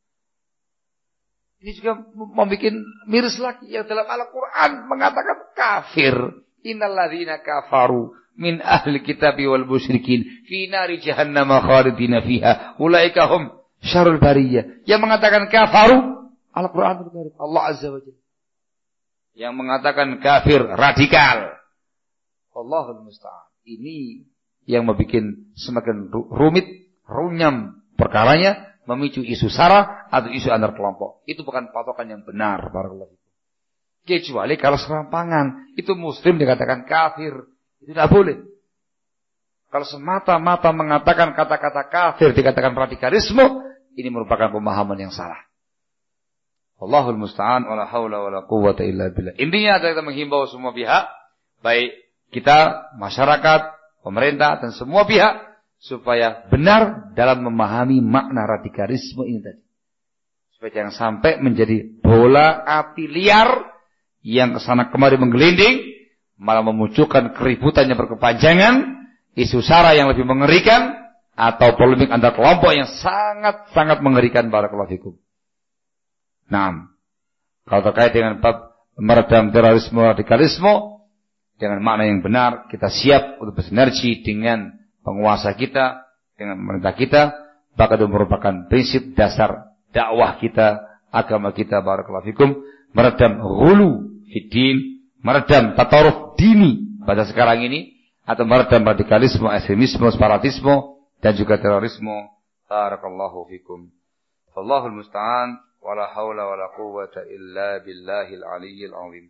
Speaker 1: Ini juga membuat miris lagi, yang dalam Al-Quran mengatakan kafir. Innalladzina kafaru min ahli kitabi wal musyrikin fi nari jahannam khalidina fiha ulaika hum syarrul bariyah. Yang mengatakan kafaru Al-Quran, Allah Azza wa Jalla. Yang mengatakan kafir radikal, Allahul musta'an. Ini yang membuat semakin rumit, runyam perkaranya, memicu isu sara atau isu antar kelompok. Itu bukan patokan yang benar, barakallahu fikum. Kecuali kalau serampangan, itu muslim dikatakan kafir, itu tidak boleh. Kalau semata-mata mengatakan kata-kata kafir dikatakan radikalisme, ini merupakan pemahaman yang salah. Allahul musta'an, wala haula wala quwwata illa billah. Intinya adalah kita menghimbau semua pihak, baik kita, masyarakat, pemerintah dan semua pihak, supaya benar dalam memahami makna radikalisme ini tadi. Supaya jangan sampai menjadi bola api liar yang kesana kemari menggelinding, malah memunculkan keributan yang berkepanjangan, isu sara yang lebih mengerikan, atau polemik antar kelompok yang sangat-sangat mengerikan. Barakallahu fikum. Nah, kalau terkait dengan bab meredam terorisme, radikalisme, dengan makna yang benar, kita siap untuk bersinergi dengan penguasa kita, dengan pemerintah kita, bahkan itu merupakan prinsip dasar dakwah kita, agama kita. Barakallahu fikum. Meredam ghulu fiddin, meredam tataruf dini pada sekarang ini, atau meredam radikalisme, ekstremisme, separatisme, dan juga terorisme. Barakallahu fikum. Wallahul musta'an. Wala haula wala quwwata illa billahil aliyyil azim.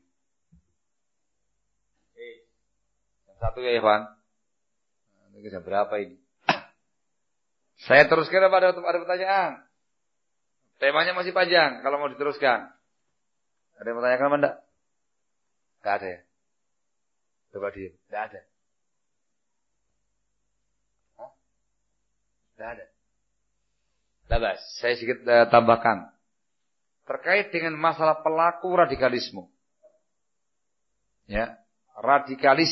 Speaker 1: Yang satu ya Ikhwan. Ini jam berapa ini? Saya teruskan apa ada pertanyaan? Temanya masih panjang kalau mau diteruskan. Ada yang bertanyakan apa enggak? Enggak ada ya? Coba diam. Enggak ada. Hah? Enggak ada. Labas, saya sedikit tambahkan. Terkait dengan masalah pelaku radikalisme. Ya, radikalis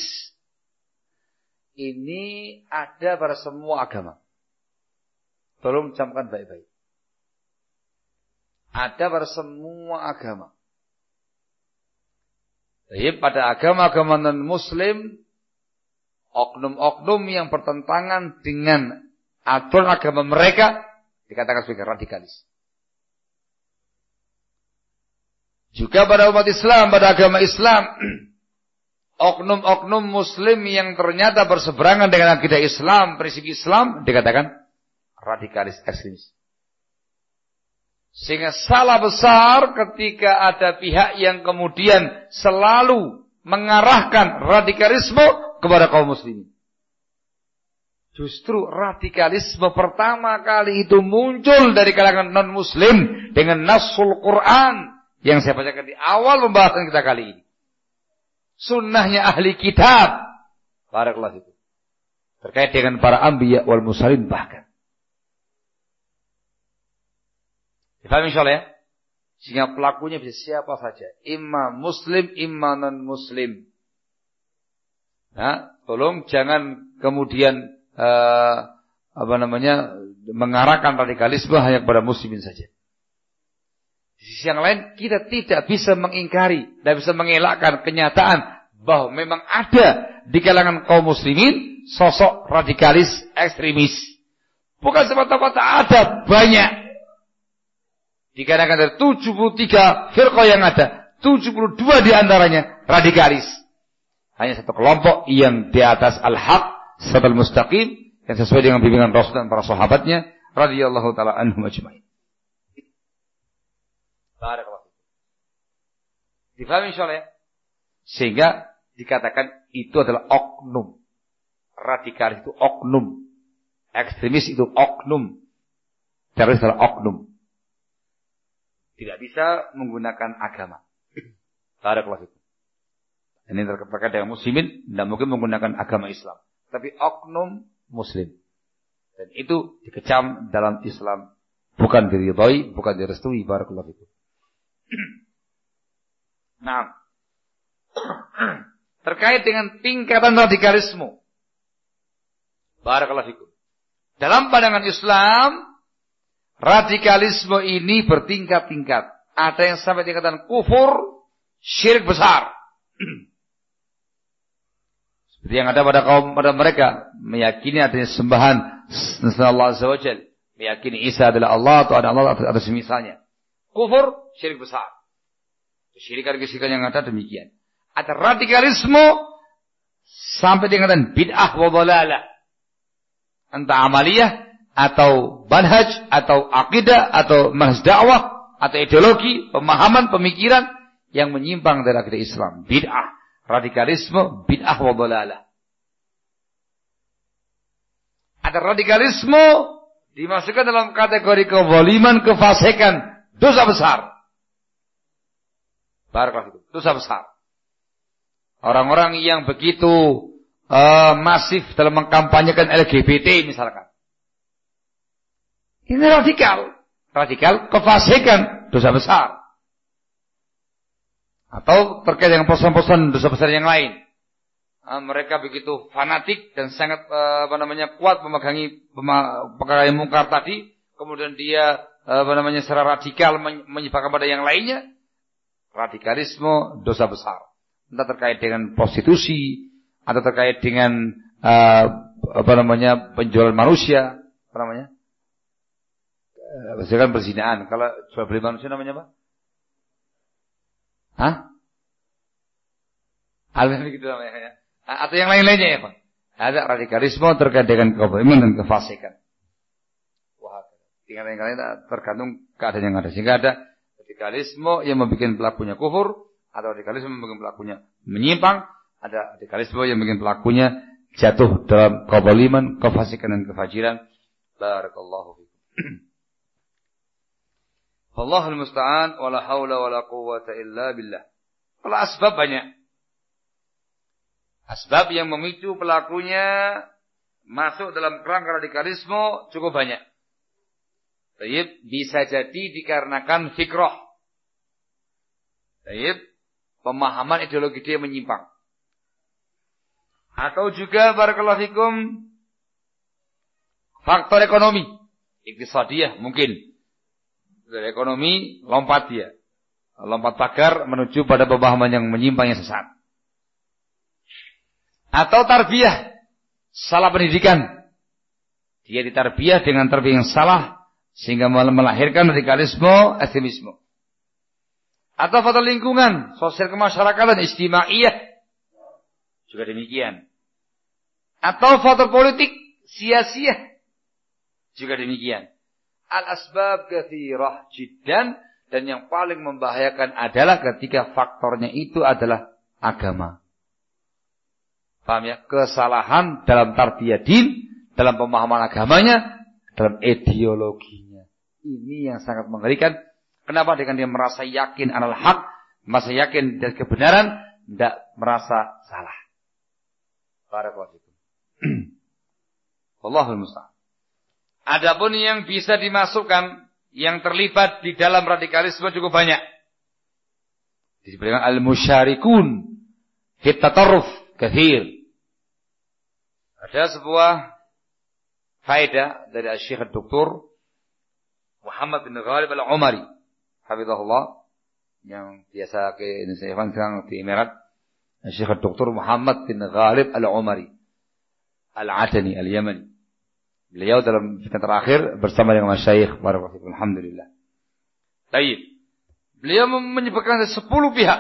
Speaker 1: ini ada pada semua agama. Tolong camkan baik-baik. Ada pada semua agama. Jadi pada agama-agama non-muslim, oknum-oknum yang bertentangan dengan aturan agama mereka dikatakan sebagai radikalis. Juga pada umat Islam, pada agama Islam, oknum-oknum muslim yang ternyata berseberangan dengan akidah Islam, prinsip Islam, dikatakan radikalis ekstremis. Sehingga salah besar ketika ada pihak yang kemudian selalu mengarahkan radikalisme kepada kaum muslimin. Justru radikalisme pertama kali itu muncul dari kalangan non-muslim dengan nasul Quran yang saya bacakan di awal pembahasan kita kali ini. Sunnahnya ahli kitab. Barakallahu fikum. Terkait dengan para anbiya wal mursalin bahkan. Difahami insyaallah ya? Sehingga pelakunya bisa siapa saja. Imma muslim, imma non-muslim. Nah, tolong jangan kemudian mengarahkan radikalisme hanya kepada muslimin saja. Di sisi yang lain kita tidak bisa mengingkari dan bisa mengelakkan kenyataan bahwa memang ada di kalangan kaum muslimin sosok radikalis ekstremis. Bukan semata-mata ada, banyak. Dikarenakan dari 73 firqah yang ada, 72 diantaranya radikalis. Hanya satu kelompok yang di atas al-haq Siratal mustaqim yang sesuai dengan bimbingan Rasul dan para sahabatnya radhiyallahu taala anhum ajmain. Barakallahu. Difahami insyaallah ya? Sehingga dikatakan itu adalah oknum. Radikalis itu oknum. Ekstremis itu oknum. Teroris adalah oknum. Tidak bisa menggunakan agama. Barakallahu. Ini terkait dengan muslimin, tidak mungkin menggunakan agama Islam. Tapi oknum muslim. Dan itu dikecam dalam Islam. Bukan diridhai, bukan direstui. Barakallahu fikum. Nah. Terkait dengan tingkatan radikalisme. Barakallahu fikum. Dalam pandangan Islam, radikalisme ini bertingkat-tingkat. Ada yang sampai tingkatan kufur, syirik besar. Seperti yang ada pada mereka meyakini adanya sembahan selain Allah Azza wa Jalla, meyakini Isa adalah Allah atau ada Allah atau semisalnya. Kufur, syirik besar. Kesyirikan-kesyirikan yang ada demikian. Ada radikalisme sampai tingkatan bid'ah wa dhalalah. Entah amaliyah atau manhaj atau akidah atau manhaj dakwah atau ideologi, pemahaman, pemikiran yang menyimpang dari akidah Islam. Bid'ah. Radikalisme bid'ah wa dhalalah. Ada radikalisme dimasukkan dalam kategori kezaliman, kefasikan, dosa besar. Barakallahu fikum. Dosa besar. Orang-orang yang begitu masif dalam mengkampanyekan LGBT misalkan. Ini radikal. Radikal, kefasikan, dosa besar. Atau terkait dengan posan-posan dosa besar yang lain. Mereka begitu fanatik dan sangat kuat memegangi perkara yang mungkar tadi. Kemudian dia secara radikal menyebarkan pada yang lainnya. Radikalisme dosa besar. Entah terkait dengan prostitusi atau terkait dengan penjualan manusia. Misalkan perzinaan. Kalau jual beli manusia namanya apa? Hah? Gitu namanya. Atau yang lain-lainnya ya Pak. Ada radikalisme terkait dengan kezaliman dan kefasikan. Wah, tinggal yang lain tergantung keadaan yang ada. Sehingga ada radikalisme yang membuat pelakunya kufur, atau radikalisme yang membuat pelakunya menyimpang, ada radikalisme yang membuat pelakunya jatuh dalam kezaliman, kefasikan dan kefajiran. Barakallahu fikum. Wallahul musta'an wala haula wala quwwata illa billah. Kalau asbab banyak. Asbab yang memicu pelakunya masuk dalam kerangka radikalisme cukup banyak. Baik, bisa jadi dikarenakan fikrah. Baik, pemahaman ideologi dia menyimpang. Atau juga barakallahu fikum faktor ekonomi, iktisadiyah mungkin. Dari ekonomi lompat dia. Lompat pagar menuju pada pemahaman yang menyimpang yang sesat. Atau tarbiyah, salah pendidikan. Dia ditarbiyah dengan tarbiyah yang salah sehingga melahirkan radikalisme, ekstremisme. Atau faktor lingkungan, sosial kemasyarakatan, istimaiyah. Juga demikian. Atau faktor politik, sia-sia. Juga demikian. Al-asbab katsirah jiddan, dan yang paling membahayakan adalah ketika faktornya itu adalah agama. Paham ya? Kesalahan dalam tarbiyah din dalam pemahaman agamanya, dalam ideologinya. Ini yang sangat mengerikan. Kenapa? Dengan dia merasa yakin anal haq, merasa yakin dari kebenaran, tidak merasa salah. Barakallahu fikum. Wallahul musta'an. Adapun yang bisa dimasukkan, yang terlibat di dalam radikalisme cukup banyak. Disebutkan al-musyarikun fit tatarruf katsir. Ada sebuah faedah dari Syekh Dr. Muhammad bin Ghalib Al-Umari, hafizahullah, yang biasa ke Indonesia sekarang di Emirat. Syekh Dr. Muhammad bin Ghalib Al-Umari Al-Adani Al-Yamani. Beliau dalam fitnah terakhir bersama dengan Masyayikh, barakallahu fikum, alhamdulillah. Baik. Beliau menyebutkan 10 pihak.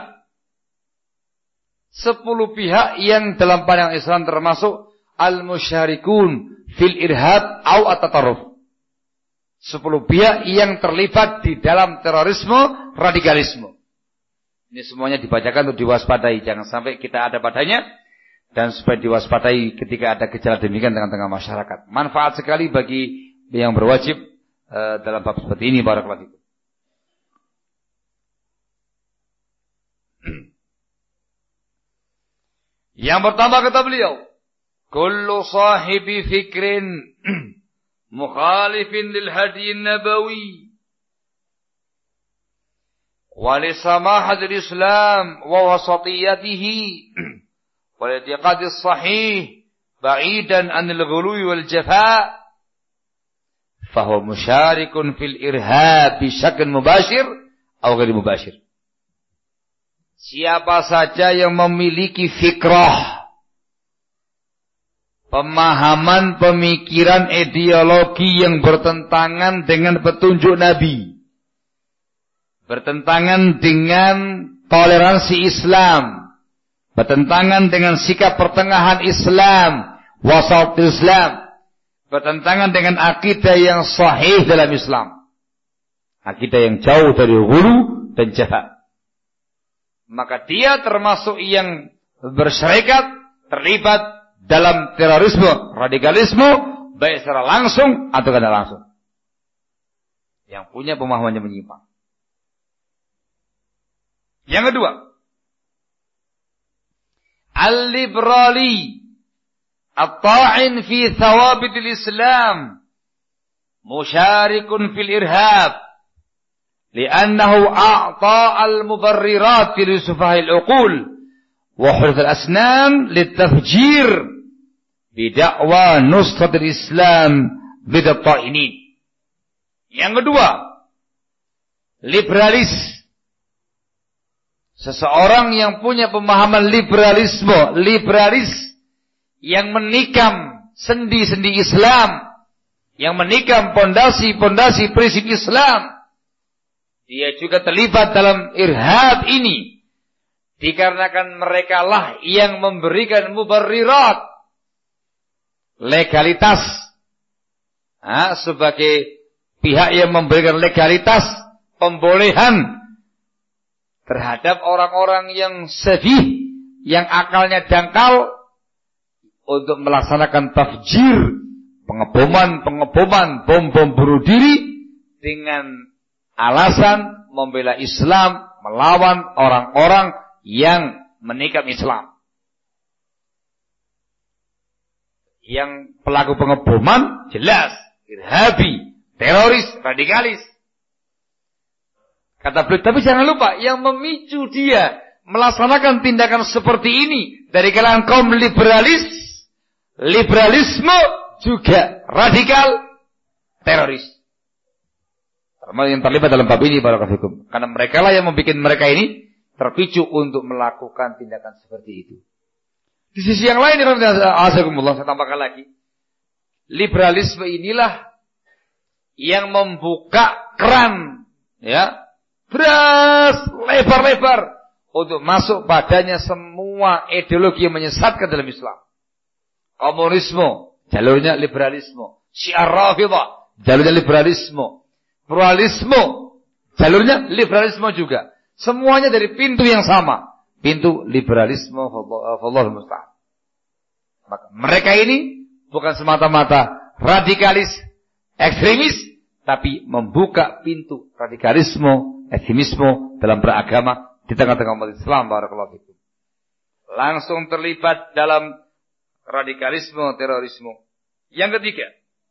Speaker 1: 10 pihak yang dalam pandangan Islam termasuk al-musyarikun fil irhab au at-tatarruf. 10 pihak yang terlibat di dalam terorisme, radikalisme. Ini semuanya dibacakan untuk diwaspadai, jangan sampai kita ada padanya, dan supaya diwaspadai ketika ada gejala demikian tengah-tengah masyarakat. Manfaat sekali bagi yang berwajib dalam bab seperti ini, barakallahu fikum. Yang pertama kata beliau, kullu sahibi fikrin mukhalifin lil hadi nabawi wa li samahat al-islam wa wasatiyatihi wa li i'tiqad as-sahih ba'idan anil ghuluwi wal jafa fa huwa musharikun fil irhab bi syaklin mubashir atau ghairi mubashir. Siapa saja yang memiliki fikrah, pemahaman, pemikiran, ideologi yang bertentangan dengan petunjuk Nabi, bertentangan dengan toleransi Islam, bertentangan dengan sikap pertengahan Islam, wasat Islam, bertentangan dengan akidah yang sahih dalam Islam, akidah yang jauh dari ghulu dan jahat, maka dia termasuk yang berserikat, terlibat dalam terorisme, radikalisme, baik secara langsung atau tidak langsung. Yang punya pemahamannya menyimpang. Yang kedua, al-liberali at-ta'in fi thawabit al-Islam musyarikun fil irhab li'annahu a'ta al-mubarrirat li sufahil uqul wa huruf al-asnan litafjir bida'wa nusrat al-Islam bidat ta'inin. Yang kedua, liberalis. Seseorang yang punya pemahaman liberalisme, liberalis yang menikam sendi-sendi Islam, yang menikam pondasi-pondasi prinsip Islam, dia juga terlibat dalam irhab ini. Dikarenakan mereka lah yang memberikan mubarrirat, legalitas, sebagai pihak yang memberikan legalitas, pembolehan terhadap orang-orang yang sedih, yang akalnya dangkal, untuk melaksanakan tafjir, pengeboman, bom bunuh diri, dengan alasan membela Islam, melawan orang-orang yang menikam Islam. Yang pelaku pengeboman jelas irhabi, teroris, radikalis. Kata beliau, tapi jangan lupa yang memicu dia melaksanakan tindakan seperti ini dari kalangan kaum liberalis, liberalisme juga radikal, teroris. Yang terlibat dalam bab ini, barakallahu fikum. Karena mereka lah yang membuat mereka ini terpicu untuk melakukan tindakan seperti itu. Di sisi yang lain, saya tambahkan lagi, liberalisme inilah yang membuka keran, beras lebar-lebar untuk masuk padanya semua ideologi yang menyesatkan dalam Islam. Komunisme, jalurnya liberalisme. Syiar Rafidhah, jalurnya liberalisme. Pluralisme, jalurnya liberalisme juga. Semuanya dari pintu yang sama, pintu liberalisme. Wallahu musta'an. Maka mereka ini bukan semata-mata radikalis, ekstremis, tapi membuka pintu radikalisme, ekstremisme dalam beragama di tengah-tengah umat Islam. Barakallahu fikum. Langsung terlibat dalam radikalisme, terorisme. Yang ketiga,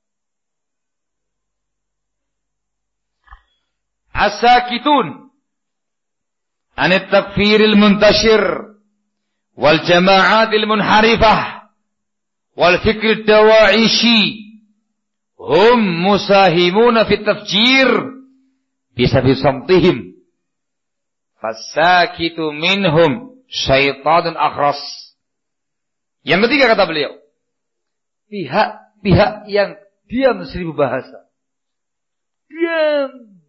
Speaker 1: as-sakitun anit takfiril muntashir wal jama'atil munharifah wal fikr dawa'ishi hum musahimuna fit tafjir bisabi samtihim fasakitu minhum syaitanun akhras. Yang ketiga kata beliau, pihak yang diam 1000 bahasa, diam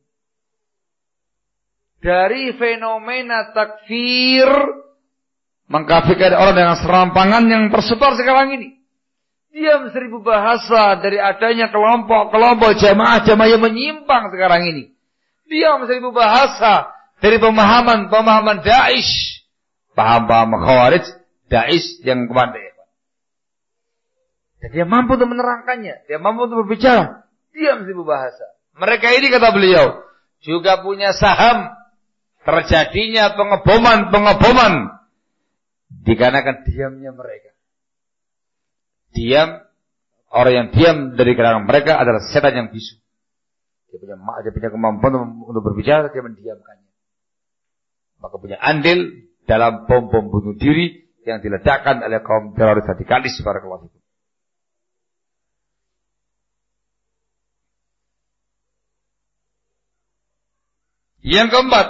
Speaker 1: dari fenomena takfir, mengkafirkan orang dengan serampangan yang tersebar sekarang ini. Diam 1000 bahasa dari adanya kelompok-kelompok jamaah-jamaah yang menyimpang sekarang ini. Diam 1000 bahasa dari pemahaman Daesh, paham-paham Khawarij, Daesh yang kemana. Dan dia mampu untuk menerangkannya, dia mampu untuk berbicara. Diam 1000 bahasa. Mereka ini kata beliau juga punya saham terjadinya pengeboman dikarenakan diamnya mereka. Diam, orang yang diam dari kalangan mereka adalah setan yang bisu. Dia punya kemampuan untuk berbicara, dia mendiamkannya. Maka punya andil dalam bom-bom bunuh diri yang diledakkan oleh kaum teroris radikalis. Barakallahu fikum. Yang keempat,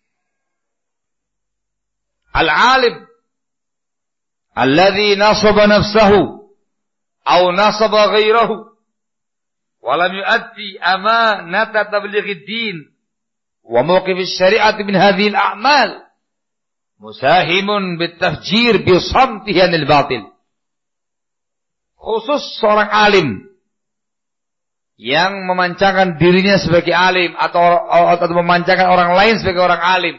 Speaker 1: al-alim alladhi nasaba nafsahu aw nasaba ghairahu wa lam yu'addi amanata tablighi ad-din wa mawqif asy-syari'ati min hadhihi al-a'mal musahimun bit-tafjir bi samtihi anil batil. Khusus seorang alim yang memancakan dirinya sebagai alim atau memancakan orang lain sebagai orang alim,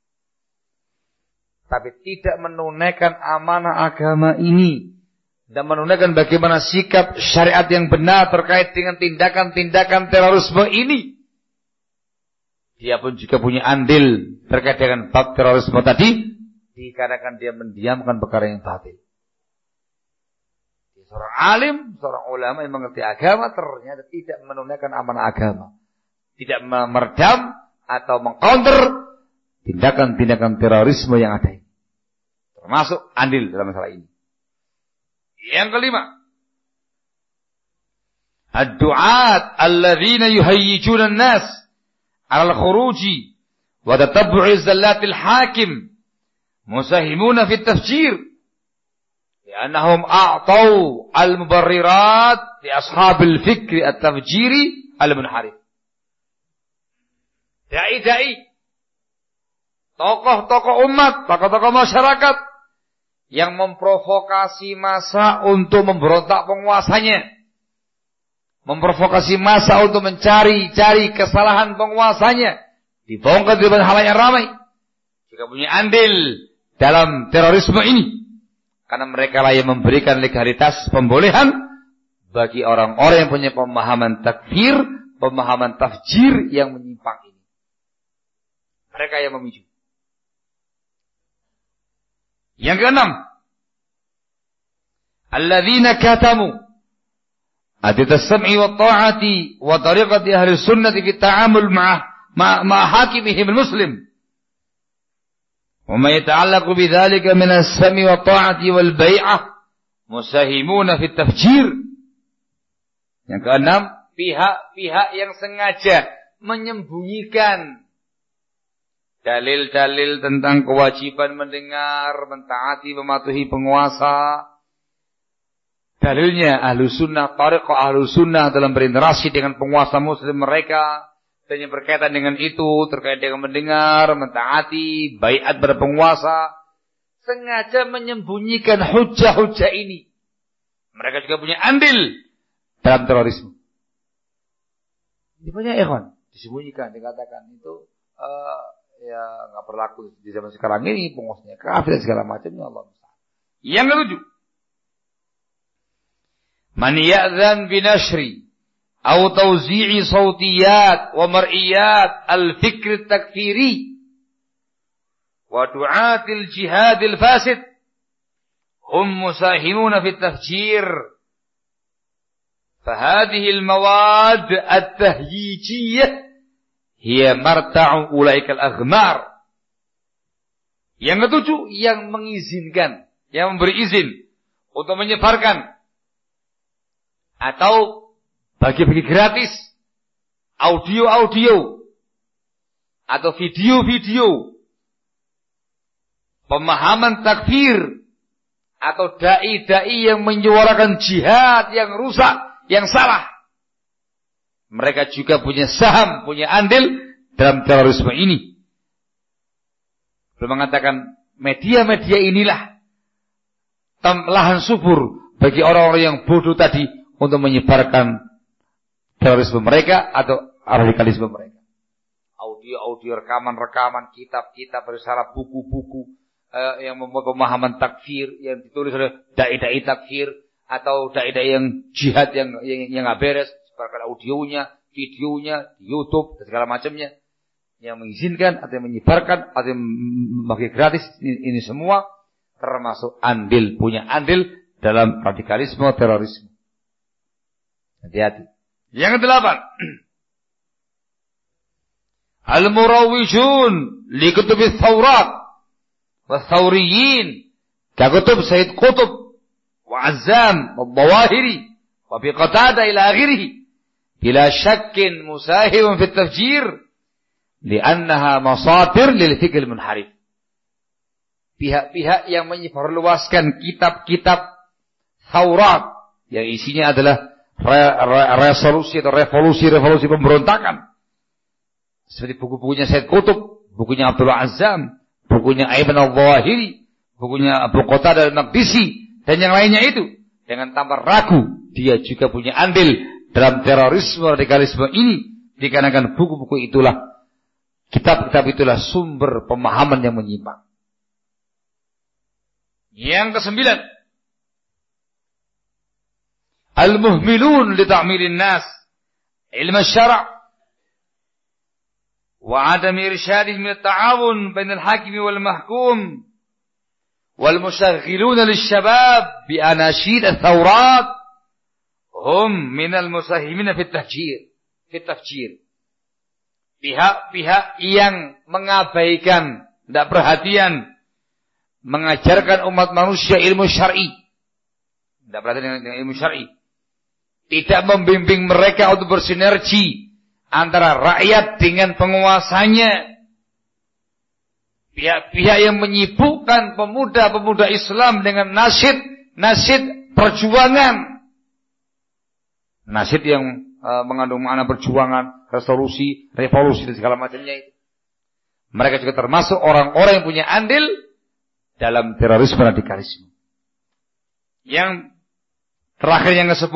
Speaker 1: tapi tidak menunaikan amanah agama ini dan menunaikan bagaimana sikap syariat yang benar terkait dengan tindakan-tindakan terorisme ini. Dia pun juga punya andil terkait dengan bab terorisme tadi, dikarenakan dia mendiamkan perkara yang batil. Seorang alim, seorang ulama yang mengerti agama ternyata tidak menunaikan amanah agama, tidak meredam atau mengcounter tindakan-tindakan terorisme yang ada ini, termasuk andil dalam masalah ini. Yang kelima, ad-du'at alladzina yuhayyijuna an-nas 'ala al-khuruji wa tatabbu'i zallatil hakim musahimuna fi at-tafjir li'annahum a'tau al-mubarrirat li ashabil fikri at-tafjiri al-munharif. Dai-dai, tokoh-tokoh umat, tokoh-tokoh masyarakat yang memprovokasi massa untuk memberontak penguasanya, memprovokasi massa untuk mencari kesalahan penguasanya, dibongkar di depan halayak ramai, juga punya andil dalam terorisme ini. Karena mereka lah yang memberikan legalitas pembolehan bagi orang-orang yang punya pemahaman takfir, pemahaman tafjir yang menyimpang ini. Mereka yang memicu. Yang keenam, alladzina katamu adat as-sam'i wa ta'ati wa tariqati ahli sunnati fi ta'amul ma'a hakimihim al-muslim. وما يتعلق بذلك من السمع والطاعة والبيعة مساهمون في التفجير. Yang keenam, pihak-pihak yang sengaja menyembunyikan dalil-dalil tentang kewajiban mendengar, mentaati, mematuhi penguasa. Dalilnya ahlu sunnah, tariqah ahlu sunnah dalam berinteraksi dengan penguasa muslim mereka. Dan yang berkaitan dengan itu, terkait dengan mendengar, mentaati, baiat pada penguasa, sengaja menyembunyikan hujah-hujah ini. Mereka juga punya andil dalam terorisme. Ini banyak ikhwan, disembunyikan, dikatakan itu ya nggak berlaku di zaman sekarang ini, penguasanya kafir dan segala macamnya. Allah. Yang ketujuh, Man ya'dhan binashri atau tawzi'i sawtiyat wa mar'iyat al-fikr at-takfiri wa du'atil jihadil fasid hum musahimuna fi at-tafjir. Fahadhihi al-mawad at-tahyijiyyah hiya marta'u ulaika al-aghmar. Yang ketujuh, yang mengizinkan, yang memberi izin untuk menyebarkan atau bagi-bagi gratis audio-audio atau video-video pemahaman takfir atau dai-dai yang menyuarakan jihad yang rusak, yang salah. Mereka juga punya saham, punya andil dalam terorisme ini. Belum mengatakan media-media inilah lahan subur bagi orang-orang yang bodoh tadi untuk menyebarkan terorisme mereka atau radikalisme mereka. Audio-audio, rekaman-rekaman, kitab-kitab, risalah, buku-buku yang membuat pemahaman takfir yang ditulis oleh dai-dai takfir atau dai-dai yang jihad yang nggak beres, sebarkan audionya, videonya di YouTube dan segala macamnya. Yang mengizinkan atau yang menyebarkan atau yang membagi gratis ini semua termasuk andil, punya andil dalam radikalisme terorisme. Hati-hati. Yang ke-8, al-murawwijun li kutubi thawrat wa thawriyin ka kutub Sayyid Qutb wa Azzam wa Dhawahiri wa bi Qatada ila akhirih bila syakkin musahim fi at-tafjir li'annaha masadir lil fikr munharif. Pihak-pihak yang menyebarluaskan kitab-kitab Taurat yang isinya adalah resolusi atau revolusi pemberontakan. Seperti buku-bukunya Sayyid Qutb, bukunya Abdullah Azzam, bukunya Ayman al-Dhawahiri, bukunya Abu Qatada al-Maqdisi dan yang lainnya itu. Dengan tanpa ragu dia juga punya andil dalam terorisme radikalisme ini dikarenakan buku-buku itulah, kitab-kitab itulah sumber pemahaman yang menyimpang. Yang ke-9, al-muhmilun li ta'milin nas ilm asy-syara' wa 'adam irsyadihim min at-ta'awun bain al-hakim wal mahkum wal mushaghilun lisyabab bi anashid ats-thawrat hum min al-musahimin fi at-tafjir. Pihak-pihak yang mengabaikan, tidak perhatian mengajarkan umat manusia ilmu syar'i, tidak perhatian dengan ilmu syar'i, tidak membimbing mereka untuk bersinergi antara rakyat dengan penguasanya. Pihak-pihak yang menyibukkan pemuda-pemuda Islam dengan nasyid perjuangan, nasyid yang mengandung makna perjuangan, resolusi, revolusi dan segala macamnya itu. Mereka juga termasuk orang-orang yang punya andil dalam terorisme radikalisme. Yang terakhir yang ke-10,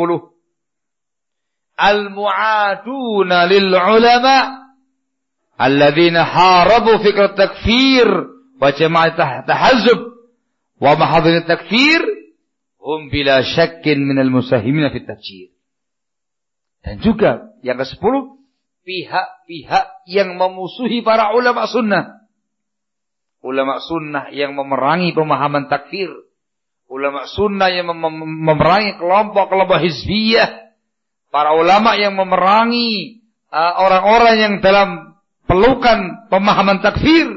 Speaker 1: al-mu'aduna lil ulama alladzina harabu fikr takfir wa jama'at tahazzub wa mahadhin takfir hum bila syakkin minal musahimin fi tafjir. Dan juga yang ke-10, pihak-pihak yang memusuhi para ulama sunnah. Ulama sunnah yang memerangi pemahaman takfir. Ulama sunnah yang memerangi kelompok-kelompok hizbiyah. Para ulama yang memerangi orang-orang yang dalam pelukan pemahaman takfir.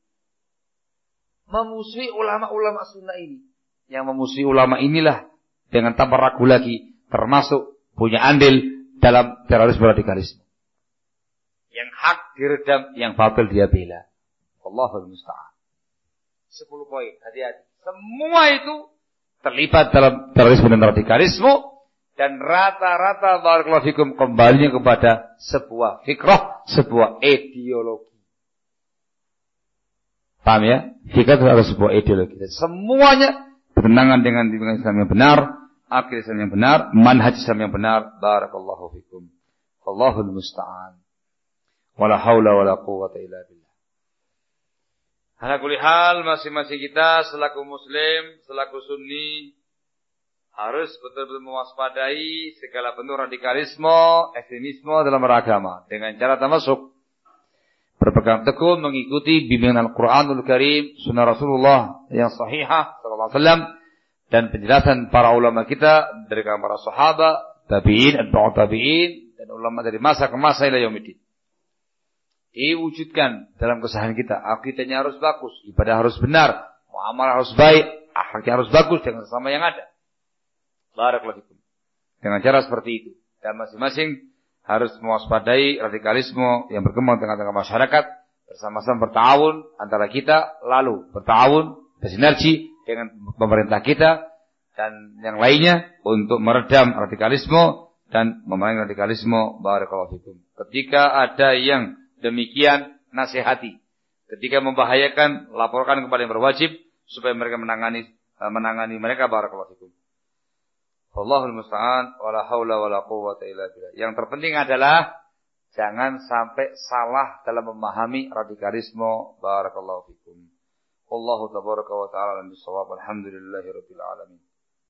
Speaker 1: Memusuhi ulama-ulama sunnah ini. Yang memusuhi ulama inilah dengan tanpa ragu lagi termasuk punya andil dalam terorisme radikalisme. Yang hak diredam, yang batil dia bela. Allahul musta'an. 10 poin, hati-hati. Semua itu terlibat dalam terorisme dan radikalisme, dan rata-rata barakallahu fikum kembalinya kepada sebuah fikrah, sebuah ideologi. Paham ya? Fikrah itu adalah sebuah ideologi. Dan semuanya bertentangan dengan Islam yang benar, akil Islam yang benar, manhaj Islam yang benar. Barakallahu fikum. Allahul musta'an. Wala haula wala quwwata illa billah. Ala kulli hal, masing-masing kita selaku muslim, selaku sunni, harus betul-betul mewaspadai segala bentuk radikalisme, ekstremisme dalam beragama dengan cara tamasuk, berpegang teguh mengikuti bimbingan Al-Qur'anul Karim, sunnah Rasulullah yang sahihah sallallahu alaihi wasallam dan penjelasan para ulama kita dari kalangan para sahabat, tabi'in, atba'ut tabi'in dan ulama dari masa ke masa ila yaumil. Diwujudkan dalam keseharian kita, akidahnya harus bagus, ibadah harus benar, muamalah harus baik, akhlaknya harus bagus dengan sesama yang ada. Barakallahu fikum. Dengan cara seperti itu. Dan masing-masing harus mewaspadai radikalisme yang berkembang di tengah-tengah masyarakat. Bersama-sama bertawun antara kita. Lalu bertawun, bersinergi dengan pemerintah kita. Dan yang lainnya untuk meredam radikalisme dan memerangi radikalisme. Barakallahu fikum. Ketika ada yang demikian, nasihati. Ketika membahayakan, laporkan kepada yang berwajib. Supaya mereka menangani mereka. Barakallahu fikum. Wallahul musta'an wala haula wala quwwata illa billah. Yang terpenting adalah jangan sampai salah dalam memahami radikalisme. Barakallahu fikum. Wallahu tabaraka wa ta'ala bisawab. Alhamdulillahirabbil alamin.